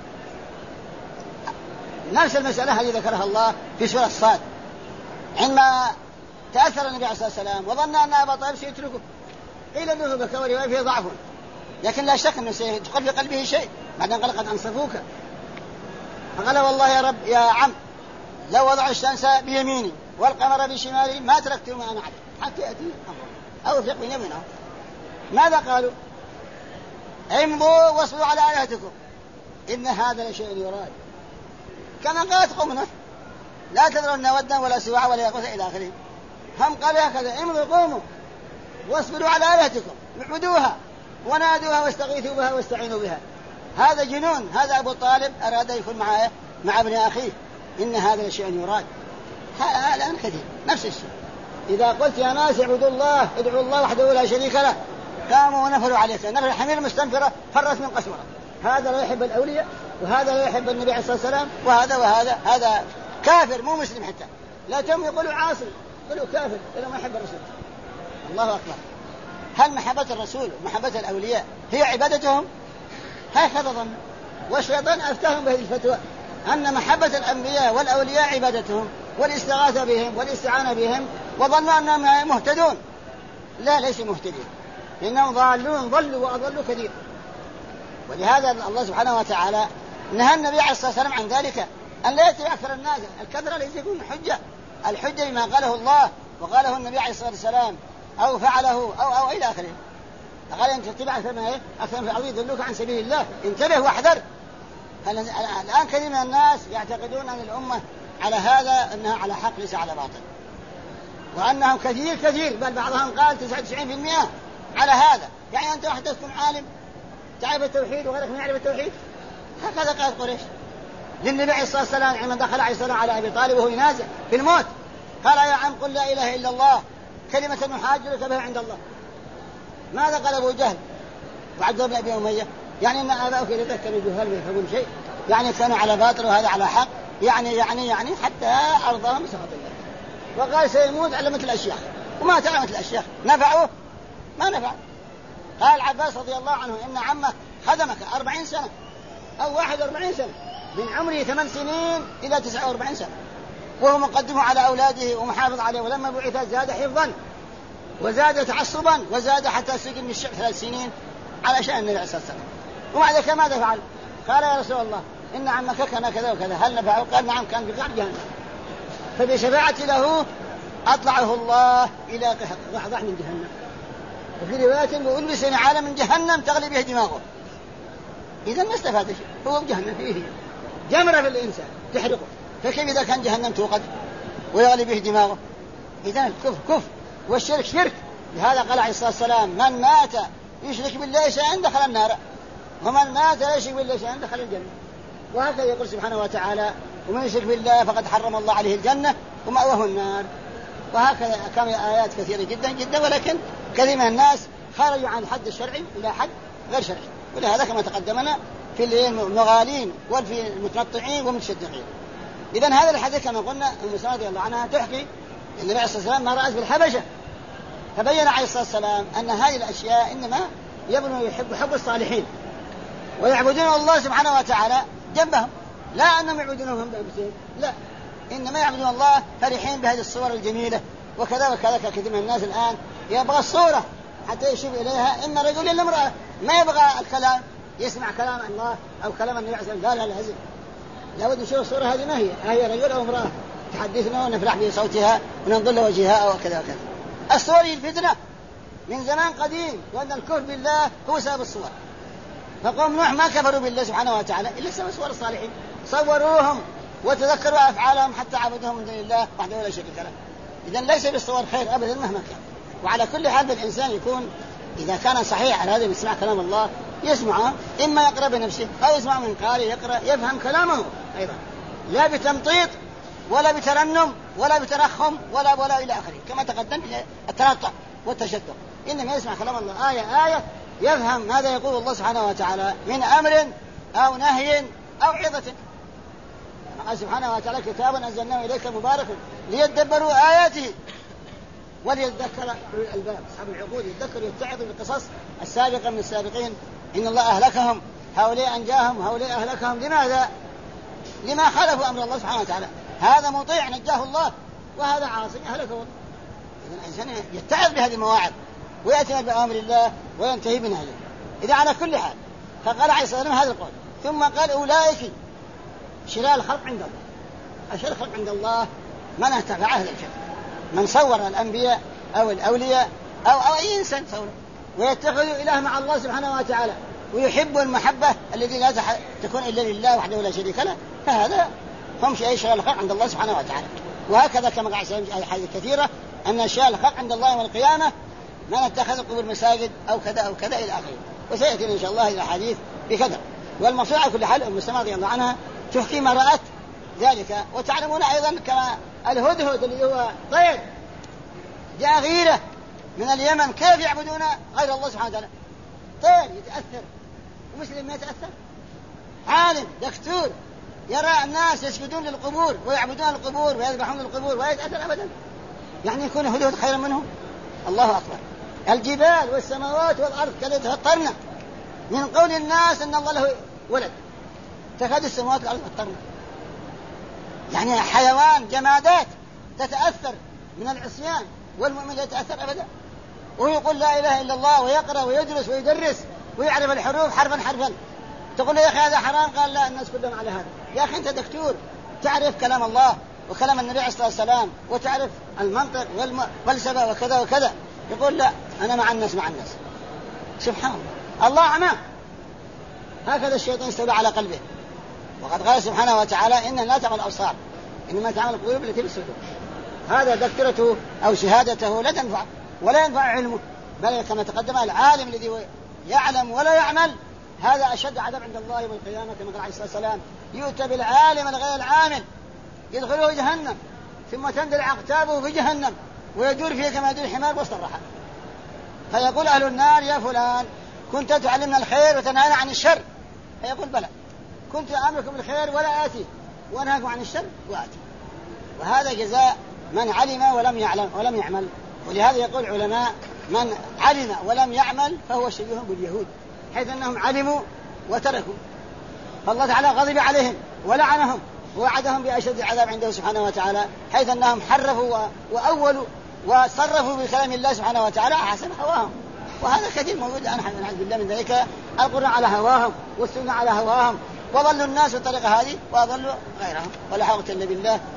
نفس المسألة هذه ذكرها الله في سورة الصاد، عندما تأثر النبي عليه الصلاة والسلام وظن أن أبا طالب سيتركه، قيل أنه بكى ورواية فيه ضعف، لكن لا شك أنه سيدخل في قلبه شيء بعد أن قال: قد أنصفوك. فقال: والله يا رب يا عم، لو وضع الشمس بيميني والقمر بشمالي ما تركته ما أنا عليه حتى يأتي أمر أو افرق بين يمينه. ماذا قالوا؟ امضوا واصبروا على آلهتكم إن هذا لشيء يراد، كما قالت قومنا: لا تذرن ودا ولا سواعا ولا يغوث إلى آخره. هم قالوا هكذا: امضوا قوموا واصبروا على آلهتكم، اعبدوها ونادوها واستغيثوا بها واستعينوا بها. هذا جنون. هذا أبو طالب أراد يكون مع ابن أخيه، إن هذا لشيء يراد. الآن كثير نفس الشيء، إذا قلت يا ناس اعبدوا الله، ادعوا الله وحده لا شريك له، قاموا ونفروا عليك نفر الحمير المستنفرة فرت من قسورة. هذا لا يحب الأولياء، وهذا لا يحب النبي عليه الصلاة والسلام، وهذا هذا كافر مو مسلم حتى. لا تم يقولوا عاصي، يقولوا كافر إلا ما يحب الرسول. الله أكبر. هل محبة الرسول ومحبة الأولياء هي عبادتهم؟ هكذا ظن، والشيطان أفتهم بهذه الفتوى أن محبة الأنبياء والأولياء عبادتهم والاستغاثة بهم والاستعانة بهم، وظنوا أنهم مهتدون. لا، ليسوا مهتدين، لأنهم ضالون، ضلوا وأضلوا كثير. ولهذا الله سبحانه وتعالى نهى النبي عليه الصلاة والسلام عن ذلك، أن لا يتبع أكثر الناس. الكثرة ليس يكون حجة، الحجة بما قاله الله وقاله النبي عليه الصلاة والسلام أو فعله أو إلى آخره. فقال: أن تتبع أكثر من الأرض يضلوك عن سبيل الله، انتبه واحذر. الآن كثير من الناس يعتقدون أن الأمة على هذا، أنها على حق ليس على باطل، وأنهم كثير بل بعضهم قال 99% على هذا. يعني أنت وحدك تكون عالم تعرف التوحيد وغيرك ما يعرف التوحيد. هكذا قال قريش للنبي عليه الصلاة والسلام عندما دخل عليه السلام على أبي طالب وهو ينازع في الموت، قال: يا عم قل لا إله إلا الله كلمة نحاج لك بها عند الله. ماذا قال أبو جهل وعبد الله بن أبي أمية؟ يعني أن آباؤك إذا كانوا جهال ما يفهمون شيء، يعني كانوا على باطل وهذا على حق، يعني حتى أرضهم بسخط الله. وقال سيموت على مثل الأشياخ، وما على مثل الأشياخ، نفعه ما نفع. قال عباس رضي الله عنه إن عمك خدمك 40 سنة أو 41 سنة، من عمره 8 سنين إلى 49 سنة، وهو مقدمه على أولاده ومحافظ عليه، ولما بعث زاد حفظا وزاد تعصبا وزاد حتى سجن من الشعب 3 سنين على شأن النبي عليه الصلاة والسلام. ومع ذلك ماذا فعل؟ قال يا رسول الله إن عمك كان كذا وكذا، هل نفعه؟ قال نعم، كان في قعر جهنم، فبشفاعة له أطلعه الله إلى ضحضح من جهنم، وفي رواية وألبس نعالا من جهنم تغلي به دماغه. إذا ما استفاد شيء، هو جهنم فيه جمرة في الإنسان تحرقه، فكيف إذا كان جهنم توقد ويغلي به دماغه؟ إذا كفر والشرك شرك. لهذا قال عليه الصلاة والسلام من مات يشرك بالله شيئا دخل النار، ومن مات لا يشرك بالله شيئا دخل الجنة. وهكذا يقول سبحانه وتعالى ومن يشرك بالله فقد حرم الله عليه الجنة ومأواه النار. وهكذا كم آيات كثيرة جدا جدا، ولكن كثير من الناس خرجوا عن الحد الشرعي إلى حد غير شرعي. ولهذا كما تقدمنا في المغالين وفي المتنطعين والمتشدقين. إذن هذا الحديث كما قلنا أم سلمة رضي الله عنها تحكي أن النبي عليه الصلاة والسلام ما رأت في الحبشة، فبين عليه الصلاة والسلام أن هذه الأشياء إنما يبنوا يحب الصالحين ويعبدون الله سبحانه وتعالى جنبهم، لا أنهم يعبدونهم بأنفسهم، لا، إنما يعبدون الله فرحين بهذه الصور الجميلة. وكذا وكذا كثير من الناس الآن يبغى الصورة حتى يشوف إليها، إما رجل إلا امرأة، ما يبغى الكلام، يسمع كلام الله أو كلام النبي عليه الصلاة والسلام، لا لازم لابد نشوف الصورة هذه ما هي رجل أو امرأة تحدثنا ونفرح بصوتها وننظر لوجهها أو كذا وكذا. الصور هي الفتنة من زمان قديم، وأن الكفر بالله هو سبب الصور. فقوم نوح ما كفروا بالله سبحانه وتعالى إلا سبب صور الصالحين، صوروهم وتذكروا أفعالهم حتى عبدوهم من دون الله وحده لا شريك له. إذن ليس بالصور خير أبدا مهما كان. وعلى كل حال الإنسان يكون إذا كان صحيح على هذا يسمع كلام الله، يسمعه إما يقرأ بنفسه أو يسمع من قارئ يقرأ يفهم كلامه أيضا، لا بتمطيط ولا بترنم ولا بترخم ولا إلى آخره، كما تقدم إلى التنطع والتشدق. إنما يسمع كلام الله آية يفهم ماذا يقول الله سبحانه وتعالى من أمر أو نهي أو عظة. قال سبحانه وتعالى كتابا أنزلناه إليك مبارك ليدبروا آياته وليذكر أولي الألباب، أصحاب العقول يتذكر يتعظ بالقصص السابقة من السابقين. إن الله أهلكهم، هؤلاء أنجاهم، هؤلاء أهلكهم، لماذا؟ لما خالفوا أمر الله سبحانه وتعالى. هذا مطيع نجاه الله، وهذا عاصي أهلكه الله. إذن الإنسان يتعظ بهذه المواعظ ويأتي بأمر الله وينتهي بنهيه. إذا على كل حال فقال عليه الصلاة والسلام هذا القول، ثم قال أولئك شرار الخلق عند الله. أشرار الخلق عند الله من ارتفع هذا الشر، من صور الأنبياء أو الأولياء أو أي إنسان صوره ويتخذ إله مع الله سبحانه وتعالى ويحب المحبة التي لا تكون إلا لله وحده لا شريك له، فهذا هم شرار الخلق عند الله سبحانه وتعالى. وهكذا كما قال في أحاديث كثيرة أن شرار الخلق عند الله يوم القيامة من اتخذ قبور مساجد أو كذا أو كذا إلى آخره. وسيأتي إن شاء الله الأحاديث بكذا. والمقصود على كل حال أم سلمة رضي الله عنها تحكي ما رأت ذلك. وتعلمون أيضا كما الهدهد اللي هو طير جاء غيره من اليمن، كيف يعبدون غير الله سبحانه وتعالى؟ طير يتأثر ومسلم ما يتأثر، عالم دكتور يرى الناس يسجدون للقبور ويعبدون القبور ويذبحون القبور ويتأثر أبدا، يعني يكون هدهد خيرا منهم؟ الله أكبر. الجبال والسماوات والأرض كذا تفطرنا من قول الناس أن الله له ولد، تكاد السماوات والأرض تفطرنا. يعني حيوان جمادات تتأثر من العصيان، والمؤمن لا يتأثر أبدا، وهو يقول لا إله إلا الله ويقرأ ويدرس ويدرس ويعرف الحروف حرفا حرفا. تقول له يا أخي هذا حرام، قال لا الناس كلهم على هذا. يا أخي أنت دكتور تعرف كلام الله وكلام النبي عليه الصلاة والسلام وتعرف المنطق والفلسفة وكذا وكذا، يقول لا أنا مع الناس مع الناس. سبحان الله، الله أعمى. هكذا الشيطان استولى على قلبه. وقد قال سبحانه وتعالى إن لا تعمل الأبصار إنما تعمل القلوب التي في الصدور. هذا دكتورته أو شهادته لا تنفع ولا ينفع علمه، بل كما تقدم العالم الذي يعلم ولا يعمل هذا أشد عذاب عند الله يوم القيامة. كما قال عليه الصلاة والسلام يؤتى بالعالم الغير العامل يدخله جهنم ثم تندلع أقتابه في جهنم ويدور فيه كما يدور الحمار وسط الرحى، فيقول أهل النار يا فلان كنت تعلمنا الخير وتنهانا عن الشر، فيقول بلى كنت أمركم الخير ولا آتي وأنهاكم عن الشر وآتي. وهذا جزاء من علم ولم يعمل. ولهذا يقول العلماء من علم ولم يعمل فهو شبيه باليهود، حيث أنهم علموا وتركوا، فالله تعالى غضب عليهم ولعنهم ووعدهم بأشد العذاب عنده سبحانه وتعالى، حيث أنهم حرفوا وأولوا وصرفوا بكلام الله سبحانه وتعالى حسب هواهم. وهذا كثير موجود الآن نعوذ بالله من ذلك، القرآن على هواهم والسنة على هواهم، وضلوا الناس بالطريقة هذه وأضلوا غيرهم، ولا حول ولا قوة إلا بالله.